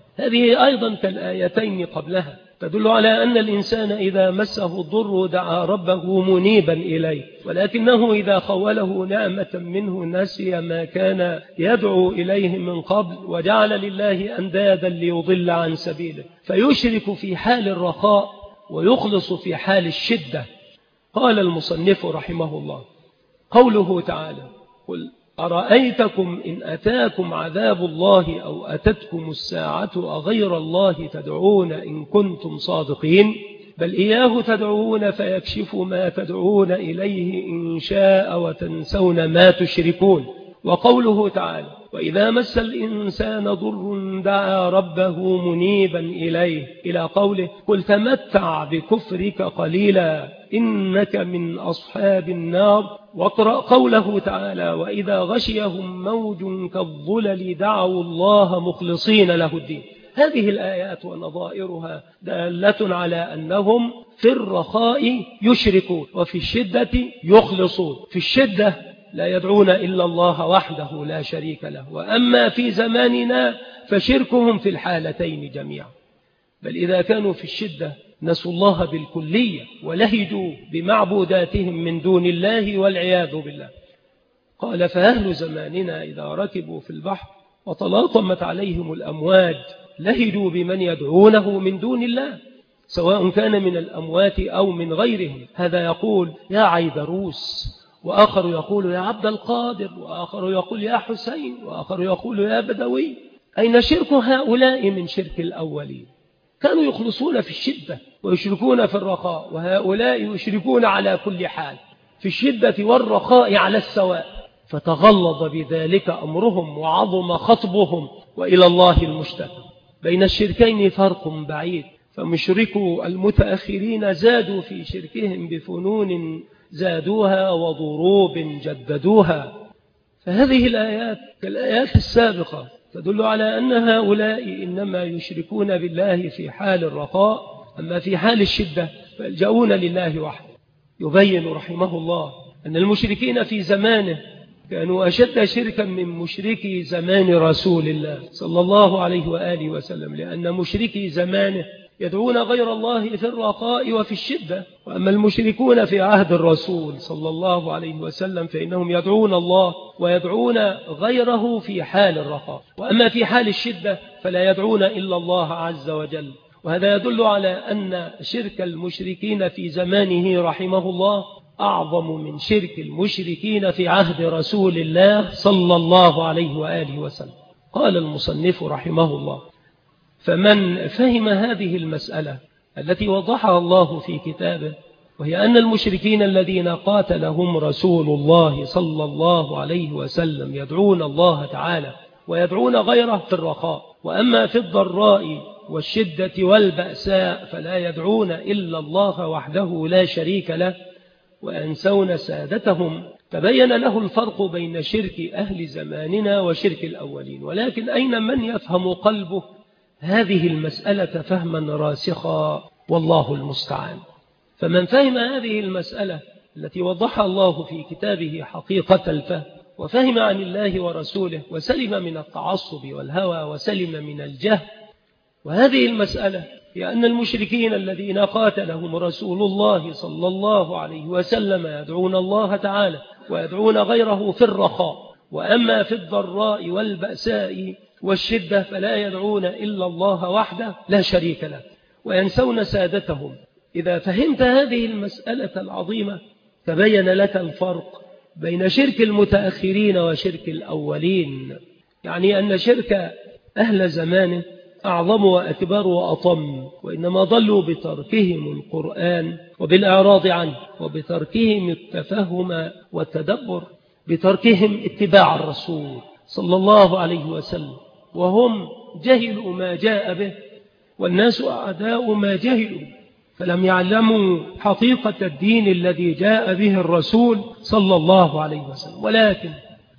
هذه أيضا كالآيتين قبلها تدل على أن الإنسان إذا مسه الضر دعا ربه منيبا إليه، ولكنه إذا خوله نعمة منه نسي ما كان يدعو إليه من قبل وجعل لله أندادا ليضل عن سبيله، فيشرك في حال الرخاء ويخلص في حال الشدة. قال المصنف رحمه الله قوله تعالى قل أرأيتكم إن أتاكم عذاب الله أو أتتكم الساعة أغير الله تدعون إن كنتم صادقين بل إياه تدعون فيكشف ما تدعون إليه إن شاء وتنسون ما تشركون. وقوله تعالى وإذا مس الإنسان ضر دعا ربه منيبا إليه إلى قوله قل تمتع بكفرك قليلا إنك من أصحاب النار. واقرأ قوله تعالى وإذا غشيهم موج كالظلل دعوا الله مخلصين له الدين. هذه الآيات ونظائرها دالة على أنهم في الرخاء يشركون وفي الشدة يخلصون. في الشدة لا يدعون إلا الله وحده لا شريك له، وأما في زماننا فشركهم في الحالتين جميعا، بل إذا كانوا في الشدة نسوا الله بالكلية ولهجوا بمعبوداتهم من دون الله والعياذ بالله. قال فأهل زماننا إذا ركبوا في البحر وتلاطمت عليهم الأمواج لهجوا بمن يدعونه من دون الله سواء كان من الأموات أو من غيرهم. هذا يقول يا عيدروس، وآخر يقول يا عبد القادر، وآخر يقول يا حسين، وآخر يقول يا بدوي. أين شرك هؤلاء من شرك الأولين؟ كانوا يخلصون في الشدة ويشركون في الرخاء، وهؤلاء يشركون على كل حال في الشدة والرخاء على السواء، فتغلظ بذلك أمرهم وعظم خطبهم وإلى الله المشتكى. بين الشركين فرق بعيد، فمشركو المتأخرين زادوا في شركهم بفنون زادوها وضروب جددوها. فهذه الآيات كالآيات السابقة تدل على أن هؤلاء إنما يشركون بالله في حال الرخاء، أما في حال الشدة فيلجؤون لله وحده. يبين رحمه الله أن المشركين في زمانه كانوا أشد شركا من مشركي زمان رسول الله صلى الله عليه وآله وسلم، لأن مشركي زمانه يدعون غير الله في الرخاء وفي الشدة، وأما المشركون في عهد الرسول صلى الله عليه وسلم فإنهم يدعون الله ويدعون غيره في حال الرخاء، وأما في حال الشدة فلا يدعون إلا الله عز وجل. وهذا يدل على أن شرك المشركين في زمانه رحمه الله أعظم من شرك المشركين في عهد رسول الله صلى الله عليه وآله وسلم. قال المصنف رحمه الله فمن فهم هذه المسألة التي وضحها الله في كتابه، وهي أن المشركين الذين قاتلهم رسول الله صلى الله عليه وسلم يدعون الله تعالى ويدعون غيره في الرخاء، وأما في الضراء والشدة والبأساء فلا يدعون إلا الله وحده لا شريك له وينسون سادتهم، تبين له الفرق بين شرك أهل زماننا وشرك الأولين. ولكن أين من يفهم قلبه هذه المسألة فهما راسخا والله المستعان. فمن فهم هذه المسألة التي وضحها الله في كتابه حقيقة الفهم، وفهم عن الله ورسوله، وسلم من التعصب والهوى، وسلم من الجهل. وهذه المسألة هي أن المشركين الذين قاتلهم رسول الله صلى الله عليه وسلم يدعون الله تعالى ويدعون غيره في الرخاء، وأما في الضراء والبأساء والشدة فلا يدعون إلا الله وحده لا شريك له وينسون سادتهم. إذا فهمت هذه المسألة العظيمة تبين لك الفرق بين شرك المتأخرين وشرك الأولين، يعني أن شرك أهل زمانه أعظم وأكبر وأطم، وإنما ضلوا بتركهم القرآن وبالإعراض عنه، وبتركهم التفهم والتدبر، بتركهم اتباع الرسول صلى الله عليه وسلم، وهم جهلوا ما جاء به، والناس أعداء ما جهلوا، فلم يعلموا حقيقة الدين الذي جاء به الرسول صلى الله عليه وسلم. ولكن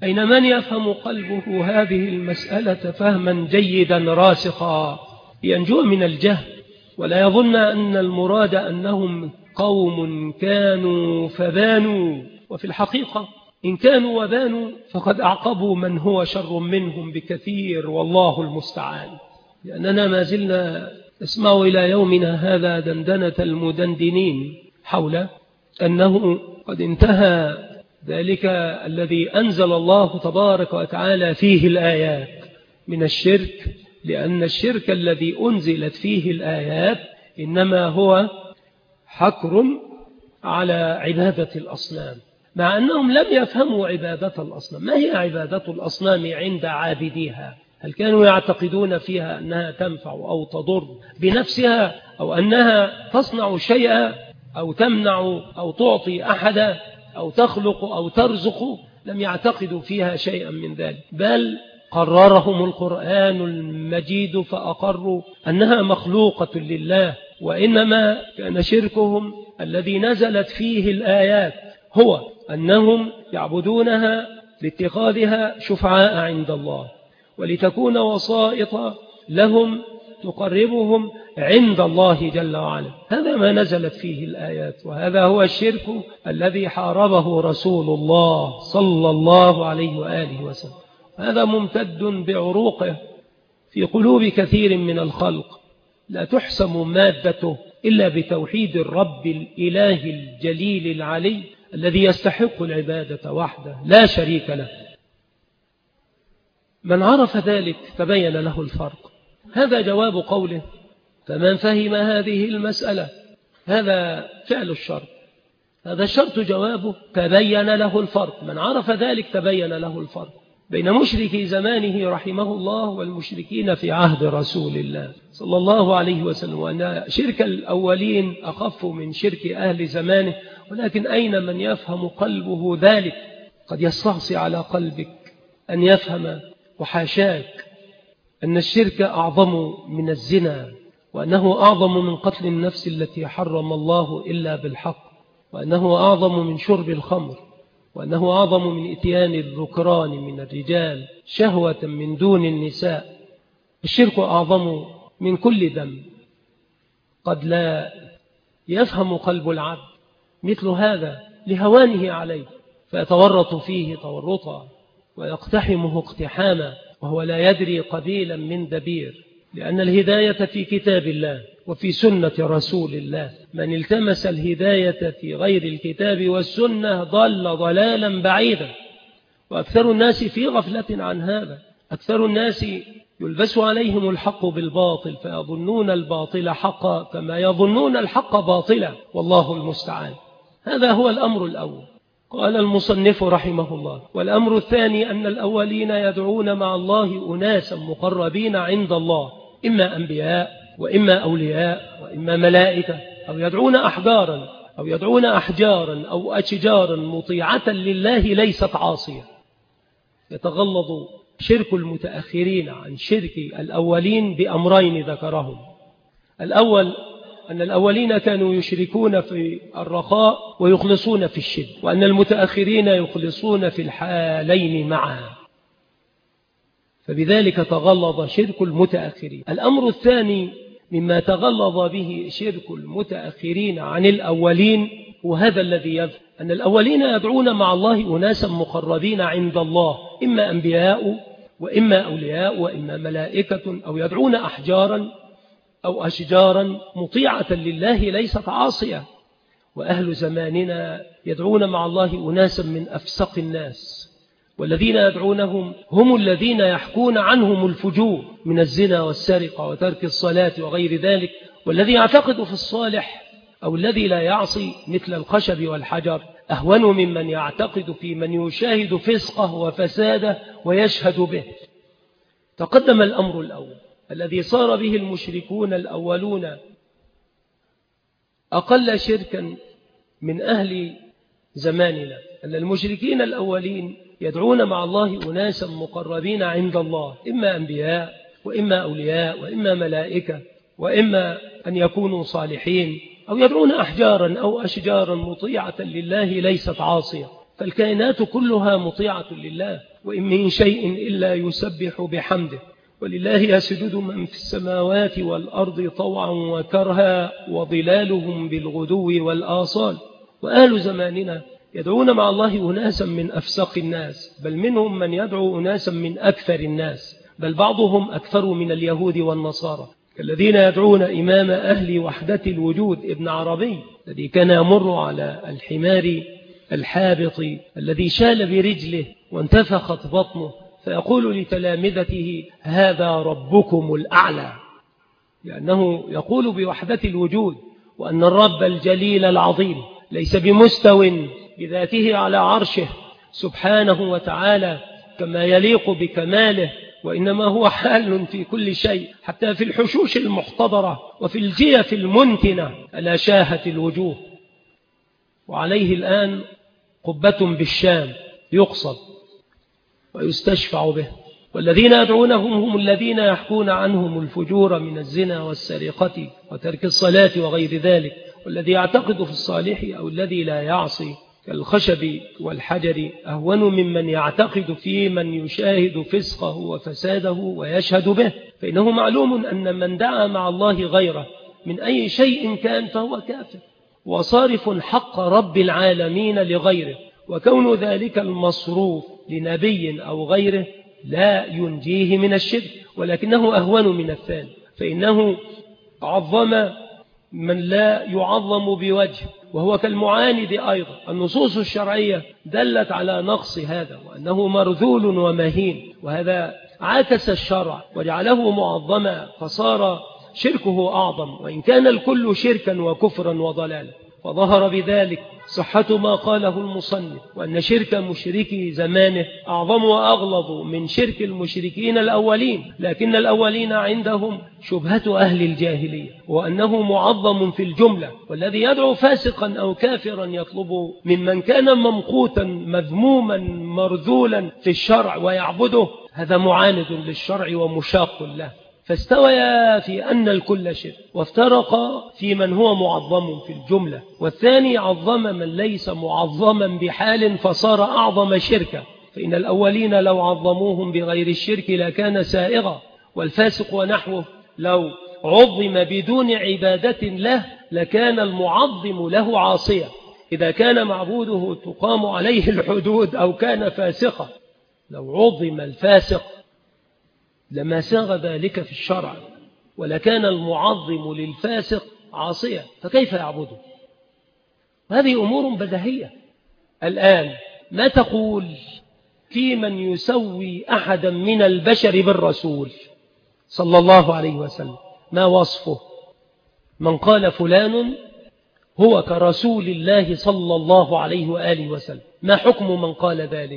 أين من يفهم قلبه هذه المسألة فهما جيدا راسخا ينجو من الجهل، ولا يظن أن المراد أنهم قوم كانوا فبانوا، وفي الحقيقة إن كانوا وبانوا فقد أعقبوا من هو شر منهم بكثير، والله المستعان. لأننا ما زلنا نسمع إلى يومنا هذا دندنة المدندنين حول أنه قد انتهى ذلك الذي أنزل الله تبارك وتعالى فيه الآيات من الشرك، لأن الشرك الذي أنزلت فيه الآيات إنما هو حكر على عبادة الأصنام، مع أنهم لم يفهموا عبادة الأصنام. ما هي عبادة الأصنام عند عابديها؟ هل كانوا يعتقدون فيها أنها تنفع أو تضر بنفسها، أو أنها تصنع شيئا أو تمنع أو تعطي أحدا أو تخلق أو ترزق؟ لم يعتقدوا فيها شيئا من ذلك، بل قررهم القرآن المجيد فأقروا أنها مخلوقة لله. وإنما كان شركهم الذي نزلت فيه الآيات هو أنهم يعبدونها لاتخاذها شفعاء عند الله، ولتكون وسائط لهم تقربهم عند الله جل وعلا. هذا ما نزلت فيه الآيات، وهذا هو الشرك الذي حاربه رسول الله صلى الله عليه وآله وسلم. هذا ممتد بعروقه في قلوب كثير من الخلق، لا تحسم مادته إلا بتوحيد الرب الإله الجليل العلي الذي يستحق العبادة وحده لا شريك له. من عرف ذلك تبين له الفرق. هذا جواب قوله فمن فهم هذه المسألة، هذا فعل الشرط، هذا الشرط جوابه تبين له الفرق. من عرف ذلك تبين له الفرق بين مشركي زمانه رحمه الله والمشركين في عهد رسول الله صلى الله عليه وسلم، وأن شرك الأولين أخف من شرك أهل زمانه. ولكن أين من يفهم قلبه ذلك؟ قد يستعصي على قلبك أن يفهم وحاشاك أن الشرك أعظم من الزنا، وأنه أعظم من قتل النفس التي حرم الله إلا بالحق، وأنه أعظم من شرب الخمر، وأنه أعظم من إتيان الذكران من الرجال شهوة من دون النساء. الشرك أعظم من كل ذنب. قد لا يفهم قلب العبد مثل هذا لهوانه عليه، فيتورط فيه تورطا ويقتحمه اقتحاما، وهو لا يدري قبيلا من دبير. لأن الهداية في كتاب الله وفي سنة رسول الله. من التمس الهداية في غير الكتاب والسنة ضل ضلالا بعيدا، وأكثر الناس في غفلة عن هذا. أكثر الناس يلبس عليهم الحق بالباطل فيظنون الباطل حقا كما يظنون الحق باطلا، والله المستعان. هذا هو الأمر الأول. قال المصنف رحمه الله: والأمر الثاني أن الأولين يدعون مع الله أناسا مقربين عند الله، إما أنبياء وإما أولياء وإما ملائكة، أو يدعون أحجارا أو يدعون أحجارا أو أشجارا مطيعة لله ليست عاصية. يتغلظ شرك المتأخرين عن شرك الأولين بأمرين ذكرهم. الأول أن الأولين كانوا يشركون في الرخاء ويخلصون في الشد، وأن المتأخرين يخلصون في الحالين معا، فبذلك تغلظ شرك المتأخرين. الأمر الثاني مما تغلظ به شرك المتأخرين عن الأولين وهذا الذي يفعل أن الأولين يدعون مع الله أناسا مقربين عند الله، إما أنبياء وإما أولياء وإما ملائكة، أو يدعون أحجارا أو أشجارا مطيعة لله ليست عاصية. وأهل زماننا يدعون مع الله أناسا من أفسق الناس، والذين يدعونهم هم الذين يحكون عنهم الفجور من الزنا والسرقة وترك الصلاة وغير ذلك. والذي يعتقد في الصالح أو الذي لا يعصي مثل الخشب والحجر أهون ممن يعتقد في من يشاهد فسقه وفساده ويشهد به. تقدم الأمر الأول الذي صار به المشركون الأولون أقل شركا من أهل زماننا، أن المشركين الأولين يدعون مع الله أناسا مقربين عند الله، إما أنبياء وإما أولياء وإما ملائكة، وإما أن يكونوا صالحين، أو يدعون أحجارا أو أشجارا مطيعة لله ليست عاصية. فالكائنات كلها مطيعة لله، وإن من شيء إلا يسبح بحمده ولله يسجد من في السماوات والأرض طوعا وكرها وظلالهم بالغدو والآصال. وآل زماننا يدعون مع الله أناسا من أفسق الناس، بل منهم من يدعو أناسا من أكثر الناس، بل بعضهم أكثر من اليهود والنصارى، كالذين يدعون إمام أهل وحدة الوجود ابن عربي الذي كان يمر على الحمار الحابط الذي شال برجله وانتفخت بطنه، فيقول لتلامذته: هذا ربكم الأعلى، لأنه يقول بوحدة الوجود وأن الرب الجليل العظيم ليس بمستو بذاته على عرشه سبحانه وتعالى كما يليق بكماله، وإنما هو حال في كل شيء، حتى في الحشوش المحتضرة وفي الجيف المنتنة ألا شاهت الوجوه. وعليه الآن قبة بالشام يقصد ويستشفع به، والذين يدعونهم هم الذين يحكون عنهم الفجور من الزنا والسرقة وترك الصلاة وغير ذلك، والذي يعتقد في الصالح أو الذي لا يعصي كالخشب والحجر أهون ممن يعتقد في من يشاهد فسقه وفساده ويشهد به، فإنه معلوم أن من دعا مع الله غيره من أي شيء كان فهو كافر وصارف حق رب العالمين لغيره، وكون ذلك المصروف لنبي أو غيره لا ينجيه من الشرك، ولكنه أهون من الثاني، فإنه عظم من لا يعظم بوجه، وهو كالمعاند أيضا. النصوص الشرعية دلت على نقص هذا وأنه مرذول ومهين، وهذا عاكس الشرع وجعله معظما فصار شركه أعظم، وإن كان الكل شركا وكفرا وضلالا. فظهر بذلك صحة ما قاله المصنف، وأن شرك مشركي زمانه أعظم وأغلظ من شرك المشركين الأولين، لكن الأولين عندهم شبهة أهل الجاهلية وأنه معظم في الجملة، والذي يدعو فاسقا أو كافرا يطلب ممن كان ممقوتا مذموما مرذولا في الشرع ويعبده، هذا معاند للشرع ومشاق له. فاستويا في أن الكل شرك، وافترقا في من هو معظم في الجملة، والثاني عظم من ليس معظما بحال فصار أعظم شركا، فإن الأولين لو عظموهم بغير الشرك لكان سائغا، والفاسق ونحوه لو عظم بدون عبادة له لكان المعظم له عاصيا، إذا كان معبوده تقام عليه الحدود أو كان فاسقا. لو عظم الفاسق لما ساغ ذلك في الشرع، ولكان المعظم للفاسق عاصيا، فكيف يعبده؟ هذه أمور بديهية. الآن ما تقول في من يسوي أحدا من البشر بالرسول صلى الله عليه وسلم؟ ما وصفه؟ من قال فلان هو كرسول الله صلى الله عليه وآله وسلم، ما حكم من قال ذلك؟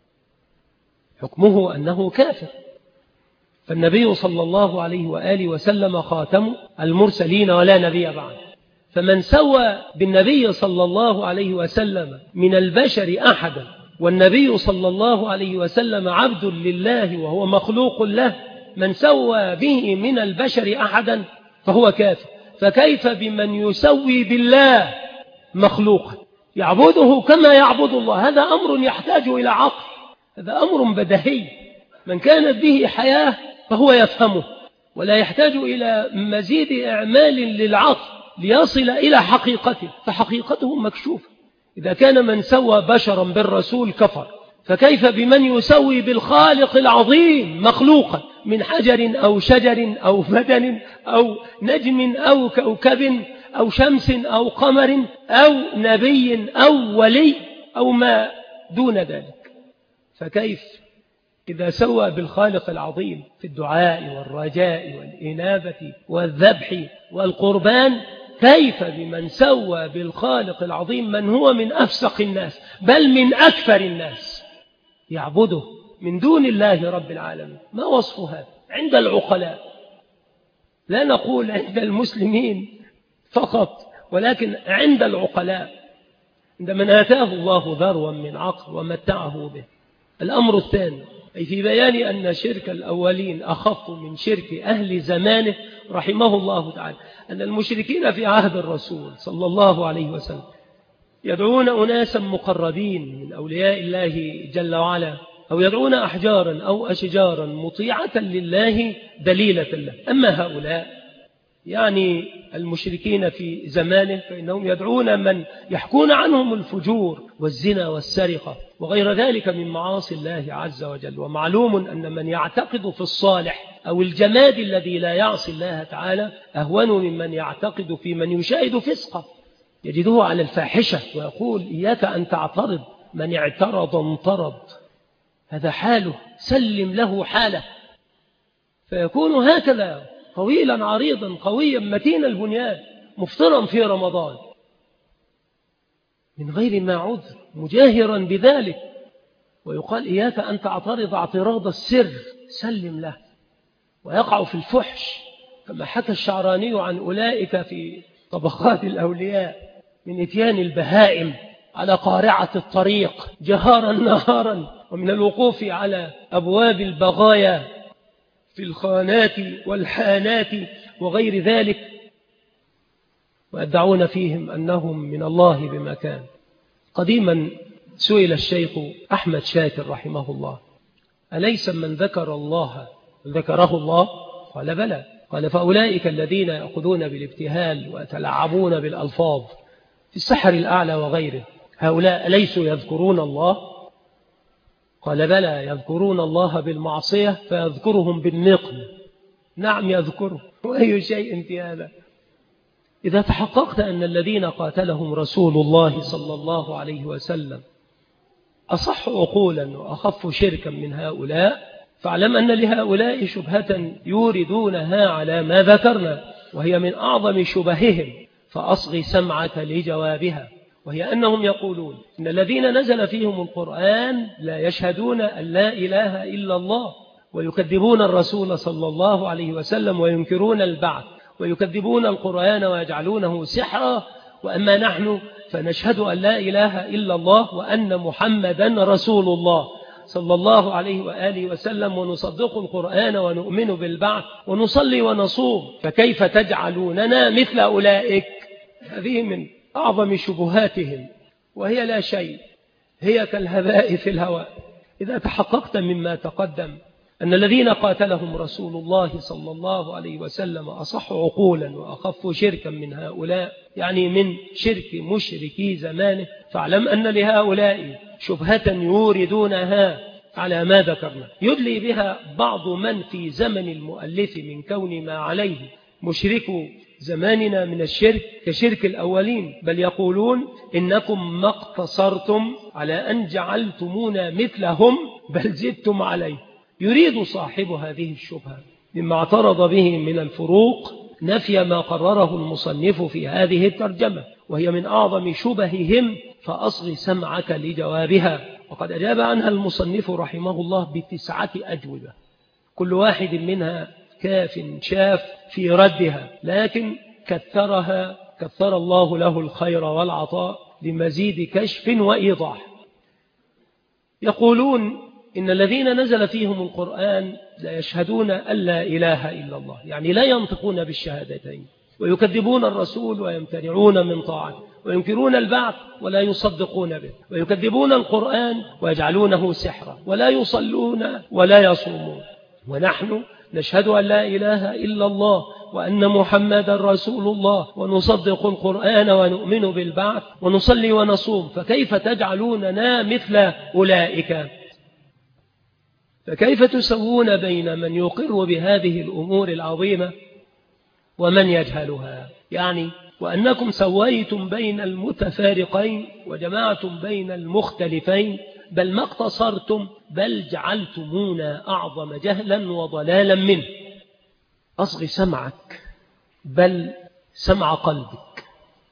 حكمه أنه كافر. فالنبي صلى الله عليه وآله وسلم خاتم المرسلين ولا نبي بعد، فمن سوى بالنبي صلى الله عليه وسلم من البشر أحدا، والنبي صلى الله عليه وسلم عبد لله وهو مخلوق له، من سوى به من البشر أحدا فهو كافر. فكيف بمن يسوي بالله مخلوقا يعبده كما يعبد الله؟ هذا أمر يحتاج إلى عقل، هذا أمر بديهي، من كانت به حياة فهو يفهمه ولا يحتاج إلى مزيد إعمال للعقل ليصل إلى حقيقته، فحقيقته مكشوفة. إذا كان من سوى بشرا بالرسول كفر، فكيف بمن يسوي بالخالق العظيم مخلوقا من حجر أو شجر أو بدن أو نجم أو كوكب أو شمس أو قمر أو نبي أو ولي أو ما دون ذلك؟ فكيف إذا سوى بالخالق العظيم في الدعاء والرجاء والإنابة والذبح والقربان، كيف بمن سوى بالخالق العظيم من هو من أفسق الناس بل من أكثر الناس يعبده من دون الله رب العالمين؟ ما وصف هذا عند العقلاء؟ لا نقول عند المسلمين فقط، ولكن عند العقلاء، عند من آتاه الله ذروا من عقل ومتعه به. الأمر الثاني أي في بيان أن شرك الأولين أخف من شرك أهل زمانه رحمه الله تعالى، أن المشركين في عهد الرسول صلى الله عليه وسلم يدعون أناسا مقربين من أولياء الله جل وعلا أو يدعون أحجارا أو أشجارا مطيعة لله دليلة له. أما هؤلاء يعني المشركين في زمانه فإنهم يدعون من يحكون عنهم الفجور والزنا والسرقة وغير ذلك من معاصي الله عز وجل. ومعلوم أن من يعتقد في الصالح أو الجماد الذي لا يعصي الله تعالى أهون ممن يعتقد في من يشاهد فسقه، يجده على الفاحشة ويقول إياك أن تعترض، من اعترض انطرد، هذا حاله، سلم له حاله، فيكون هكذا طويلا عريضا قويا متين البنيان مفطرا في رمضان من غير ما عذر مجاهرا بذلك، ويقال إياك أن تعترض اعتراض السر، سلم له، ويقع في الفحش كما حكى الشعراني عن أولئك في طبقات الأولياء من إتيان البهائم على قارعة الطريق جهارا نهارا، ومن الوقوف على أبواب البغايا في الخانات والحانات وغير ذلك، ويدعون فيهم أنهم من الله بمكان. قديما سئل الشيخ أحمد شاكر رحمه الله: أليس من ذكر الله ذكره الله؟ قال بلى. قال: فأولئك الذين يأخذون بالابتهال ويتلعبون بالألفاظ في السحر الأعلى وغيره، هؤلاء أليسوا يذكرون الله؟ قال بلى، يذكرون الله بالمعصية فيذكرهم بالنقم. نعم يذكره، وأي شيء في هذا؟ إذا تحققت أن الذين قاتلهم رسول الله صلى الله عليه وسلم أصح عقولا وأخف شركا من هؤلاء، فاعلم أن لهؤلاء شبهة يوردونها على ما ذكرنا، وهي من أعظم شبههم، فأصغي سمعك لجوابها، وهي أنهم يقولون إن الذين نزل فيهم القرآن لا يشهدون أن لا إله إلا الله، ويكذبون الرسول صلى الله عليه وسلم وينكرون البعث، ويكذبون القرآن ويجعلونه سحرا، وأما نحن فنشهد أن لا إله إلا الله وأن محمدا رسول الله صلى الله عليه وآله وسلم، ونصدق القرآن ونؤمن بالبعث ونصلي ونصوم، فكيف تجعلوننا مثل أولئك؟ هذه من أعظم شبهاتهم، وهي لا شيء، هي كالهباء في الهواء. إذا تحققت مما تقدم أن الذين قاتلهم رسول الله صلى الله عليه وسلم أصح عقولا وأخف شركا من هؤلاء، يعني من شرك مشركي زمانه، فاعلم أن لهؤلاء شبهة يوردونها على ما ذكرنا، يدلي بها بعض من في زمن المؤلف من كون ما عليه مشرك زماننا من الشرك كشرك الأولين، بل يقولون إنكم ما اقتصرتم على أن جعلتمونا مثلهم بل زدتم عليه. يريد صاحب هذه الشبهة مما اعترض به من الفروق نفي ما قرره المصنف في هذه الترجمة، وهي من أعظم شبههم، فأصغ سمعك لجوابها. وقد أجاب عنها المصنف رحمه الله ب9 أجوبة، كل واحد منها كاف شاف في ردها، لكن كثر الله له الخير والعطاء لمزيد كشف وإيضاح. يقولون إن الذين نزل فيهم القرآن لا يشهدون أن لا إله إلا الله، يعني لا ينطقون بالشهادتين، ويكذبون الرسول ويمتنعون من طاعته، وينكرون البعث ولا يصدقون به، ويكذبون القرآن ويجعلونه سحرا، ولا يصلون ولا يصومون. ونحن نشهد أن لا إله إلا الله وأن محمد رسول الله، ونصدق القرآن ونؤمن بالبعث ونصلي ونصوم، فكيف تجعلوننا مثل أولئك؟ فكيف تسوون بين من يقر بهذه الأمور العظيمة ومن يجهلها؟ يعني وأنكم سويتم بين المتفارقين وجمعتم بين المختلفين، بل ما اقتصرتم، بل جعلتمونا أعظم جهلا وضلالا منه. أصغي سمعك، بل سمع قلبك،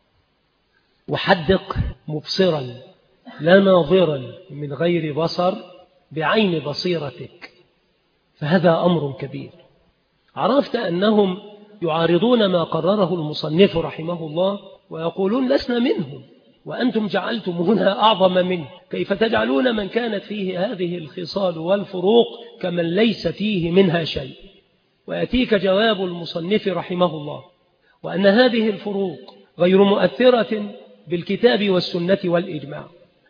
وحدق مبصرا لا ناظرا من غير بصر بعين بصيرتك، فهذا أمر كبير. عرفت أنهم يعارضون ما قرره المصنف رحمه الله ويقولون لسنا منهم وأنتم جعلتمونا أعظم منه، كيف تجعلون من كانت فيه هذه الخصال والفروق كمن ليس فيه منها شيء؟ ويأتيك جواب المصنف رحمه الله، وأن هذه الفروق غير مؤثرة بالكتاب والسنة والإجماع،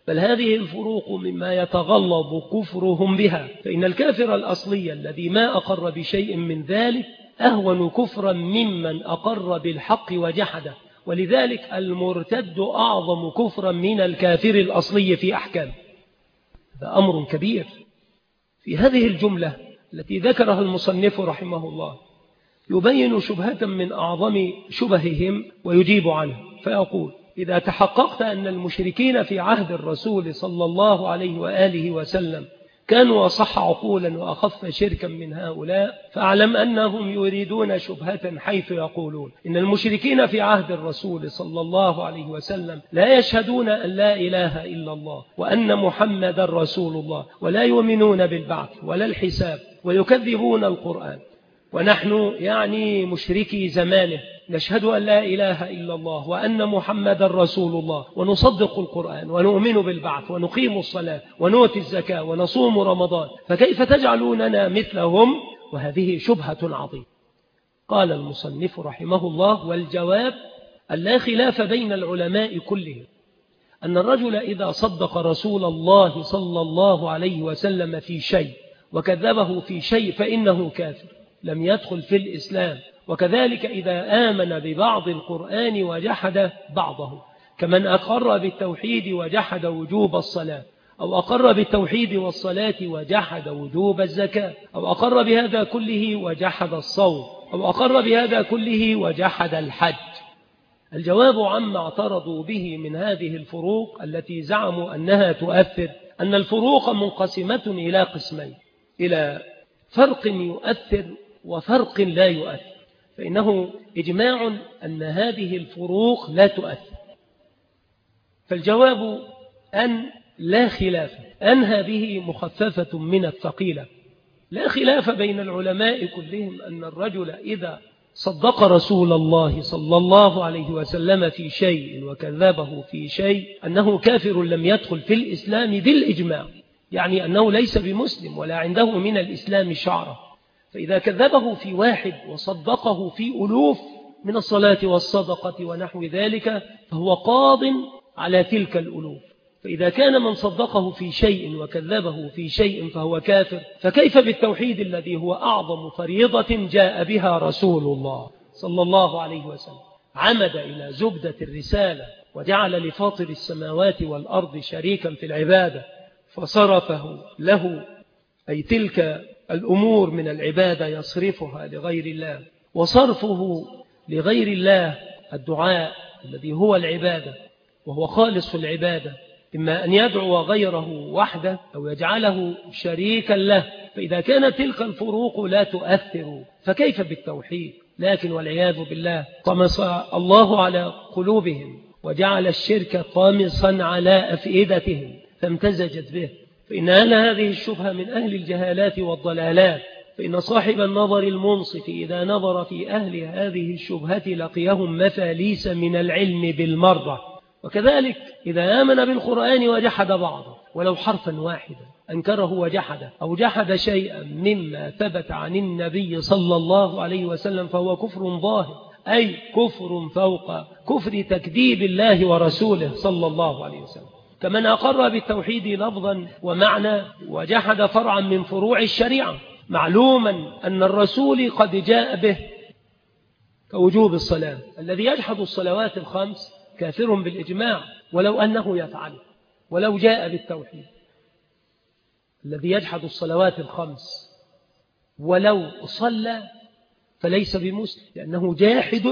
بل هذه الفروق مما يتغلظ كفرهم بها، فإن الكافر الأصلي الذي ما أقر بشيء من ذلك أهون كفرا ممن أقر بالحق وجحده، ولذلك المرتد أعظم كفرا من الكافر الأصلي في أحكام. هذا أمر كبير. في هذه الجملة التي ذكرها المصنف رحمه الله يبين شبهة من أعظم شبههم ويجيب عنها، فيقول: إذا تحققت أن المشركين في عهد الرسول صلى الله عليه وآله وسلم كانوا أصح عقولا وأخف شركا من هؤلاء، فاعلم أنهم يريدون شبهة حيث يقولون إن المشركين في عهد الرسول صلى الله عليه وسلم لا يشهدون أن لا إله إلا الله وأن محمد رسول الله، ولا يؤمنون بالبعث ولا الحساب، ويكذبون القرآن. ونحن يعني مشركي زمانه نشهد أن لا إله إلا الله وأن محمد رسول الله، ونصدق القرآن ونؤمن بالبعث ونقيم الصلاة ونؤتي الزكاة ونصوم رمضان، فكيف تجعلوننا مثلهم؟ وهذه شبهة عظيمة. قال المصنف رحمه الله: والجواب أن لا خلاف بين العلماء كلهم أن الرجل إذا صدق رسول الله صلى الله عليه وسلم في شيء وكذبه في شيء فإنه كافر لم يدخل في الإسلام، وكذلك إذا آمن ببعض القرآن وجحد بعضه، كمن أقر بالتوحيد وجحد وجوب الصلاة، أو أقر بالتوحيد والصلاة وجحد وجوب الزكاة، أو أقر بهذا كله وجحد الصوم، أو أقر بهذا كله وجحد الحج. الجواب عما اعترضوا به من هذه الفروق التي زعموا أنها تؤثر أن الفروق منقسمة إلى قسمين: إلى فرق يؤثر وفرق لا يؤثر، فإنه إجماع أن هذه الفروق لا تؤثر. فالجواب أن لا خلاف، أن هذه مخففة من الثقيلة. لا خلاف بين العلماء كلهم أن الرجل إذا صدق رسول الله صلى الله عليه وسلم في شيء وكذبه في شيء أنه كافر لم يدخل في الإسلام بالإجماع، يعني أنه ليس بمسلم ولا عنده من الإسلام شعرة. فإذا كذبه في واحد وصدقه في ألوف من الصلاة والصدقة ونحو ذلك فهو قاض على تلك الألوف. فإذا كان من صدقه في شيء وكذبه في شيء فهو كافر، فكيف بالتوحيد الذي هو أعظم فريضة جاء بها رسول الله صلى الله عليه وسلم؟ عمد إلى زبدة الرسالة وجعل لفاطر السماوات والأرض شريكا في العبادة فصرفه له، أي تلك الأمور من العبادة يصرفها لغير الله، وصرفه لغير الله الدعاء الذي هو العبادة وهو خالص العبادة، إما أن يدعو غيره وحده أو يجعله شريكا له. فإذا كانت تلك الفروق لا تؤثر فكيف بالتوحيد؟ لكن والعياذ بالله طمس الله على قلوبهم وجعل الشرك طامسا على أفئدتهم فامتزجت به. فإن أهل هذه الشبهة من أهل الجهالات والضلالات، فإن صاحب النظر المنصف إذا نظر في أهل هذه الشبهة لقيهم مفاليس من العلم بالمرة. وكذلك إذا آمن بالقرآن وجحد بعضه ولو حرفا واحدا أنكره وجحده، أو جحد شيئا مما ثبت عن النبي صلى الله عليه وسلم فهو كفر ظاهر، أي كفر فوق كفر تكذيب الله ورسوله صلى الله عليه وسلم. كمن أقر بالتوحيد لفظا ومعنى وجحد فرعا من فروع الشريعة معلوما أن الرسول قد جاء به، كوجوب الصلاة. الذي يجحد الصلوات الخمس كافر بالإجماع ولو أنه يفعل ولو جاء بالتوحيد. الذي يجحد الصلوات الخمس ولو صلى فليس بمسلم، لأنه جاحد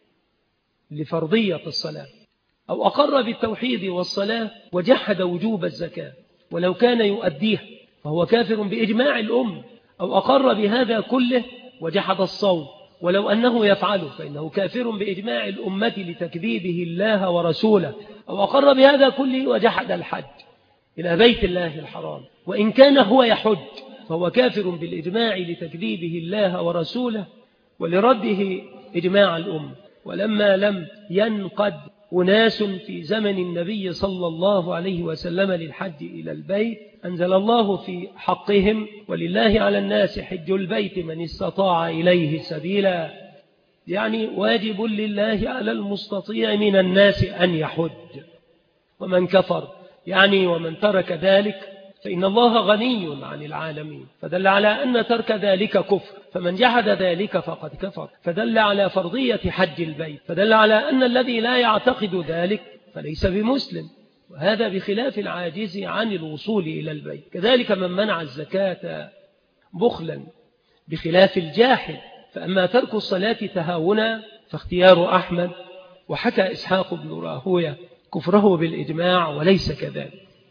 لفرضية الصلاة. أو أقر بالتوحيد والصلاة وجحد وجوب الزكاة ولو كان يؤديها فهو كافر بإجماع الأمة. أو أقر بهذا كله وجحد الصوم ولو أنه يفعله فإنه كافر بإجماع الأمة لتكذيبه الله ورسوله. أو أقر بهذا كله وجحد الحج إلى بيت الله الحرام وإن كان هو يحج فهو كافر بالإجماع لتكذيبه الله ورسوله ولرده إجماع الأمة. ولما لم ينقد أناس في زمن النبي صلى الله عليه وسلم للحج إلى البيت أنزل الله في حقهم: ولله على الناس حج البيت من استطاع إليه سبيلا، يعني واجب لله على المستطيع من الناس أن يحج، ومن كفر يعني ومن ترك ذلك فإن الله غني عن العالمين، فدل على أن ترك ذلك كفر، فمن جحد ذلك فقد كفر، فدل على فرضية حج البيت، فدل على أن الذي لا يعتقد ذلك فليس بمسلم، وهذا بخلاف العاجز عن الوصول إلى البيت. كذلك من منع الزكاة بخلا بخلاف الجاحد. فأما ترك الصلاة تهاونا فاختيار أحمد، وحكى إسحاق بن راهويه كفره بالإجماع وليس كذلك.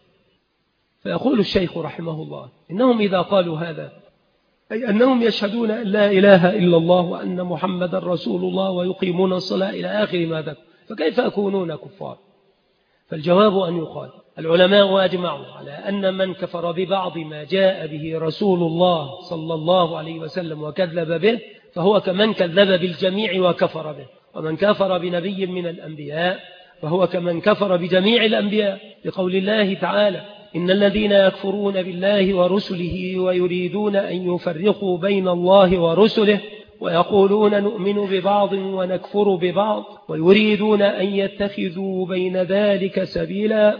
فيقول الشيخ رحمه الله إنهم إذا قالوا هذا أي أنهم يشهدون أن لا إله إلا الله وأن محمد رسول الله ويقيمون الصلاة إلى آخر ما ذكر، فكيف يكونون كفار؟ فالجواب أن يقال العلماء أجمعوا على أن من كفر ببعض ما جاء به رسول الله صلى الله عليه وسلم وكذب به فهو كمن كذب بالجميع وكفر به، ومن كفر بنبي من الأنبياء فهو كمن كفر بجميع الأنبياء، لقول الله تعالى إن الذين يكفرون بالله ورسله ويريدون أن يفرقوا بين الله ورسله ويقولون نؤمن ببعض ونكفر ببعض ويريدون أن يتخذوا بين ذلك سبيلا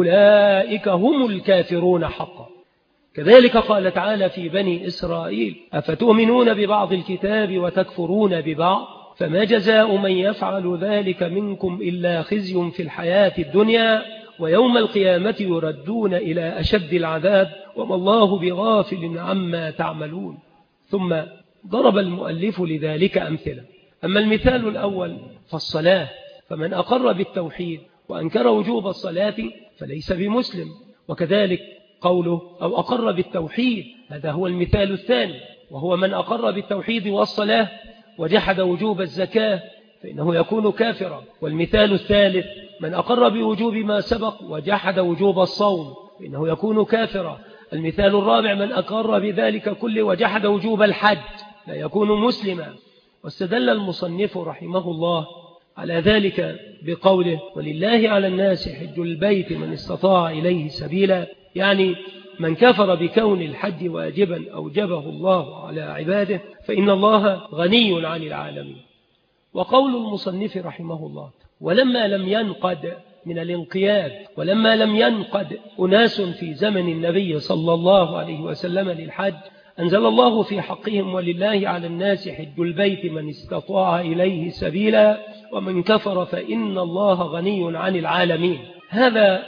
أولئك هم الكافرون حقا. كذلك قال تعالى في بني إسرائيل أفتؤمنون ببعض الكتاب وتكفرون ببعض فما جزاء من يفعل ذلك منكم إلا خزي في الحياة الدنيا ويوم القيامة يردون إلى أشد العذاب وما الله بغافل عما تعملون. ثم ضرب المؤلف لذلك أمثلة. أما المثال الأول فالصلاة، فمن أقر بالتوحيد وأنكر وجوب الصلاة فليس بمسلم، وكذلك قوله أو أقر بالتوحيد، هذا هو المثال الثاني، وهو من أقر بالتوحيد والصلاة وجحد وجوب الزكاة فإنه يكون كافرا. والمثال الثالث من أقر بوجوب ما سبق وجحد وجوب الصوم فإنه يكون كافرا. المثال الرابع من أقر بذلك كله وجحد وجوب الحج لا يكون مسلما. واستدل المصنف رحمه الله على ذلك بقوله ولله على الناس حج البيت من استطاع إليه سبيلا، يعني من كفر بكون الحج واجبا أوجبه الله على عباده فإن الله غني عن العالمين. وقول المصنف رحمه الله ولما لم ينقد من الانقياد ولما لم ينقد أناس في زمن النبي صلى الله عليه وسلم للحج أنزل الله في حقهم ولله على الناس حج البيت من استطاع إليه سبيلا ومن كفر فإن الله غني عن العالمين. هذا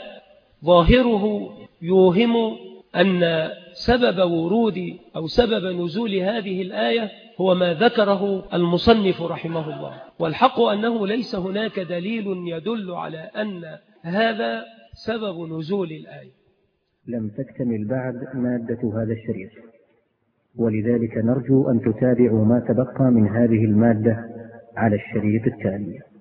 ظاهره يوهم أن سبب ورود أو سبب نزول هذه الآية هو ما ذكره المصنف رحمه الله، والحق أنه ليس هناك دليل يدل على أن هذا سبب نزول الآية. لم تكتمل بعد مادة هذا الشريط، ولذلك نرجو أن تتابعوا ما تبقى من هذه المادة على الشريط التالي.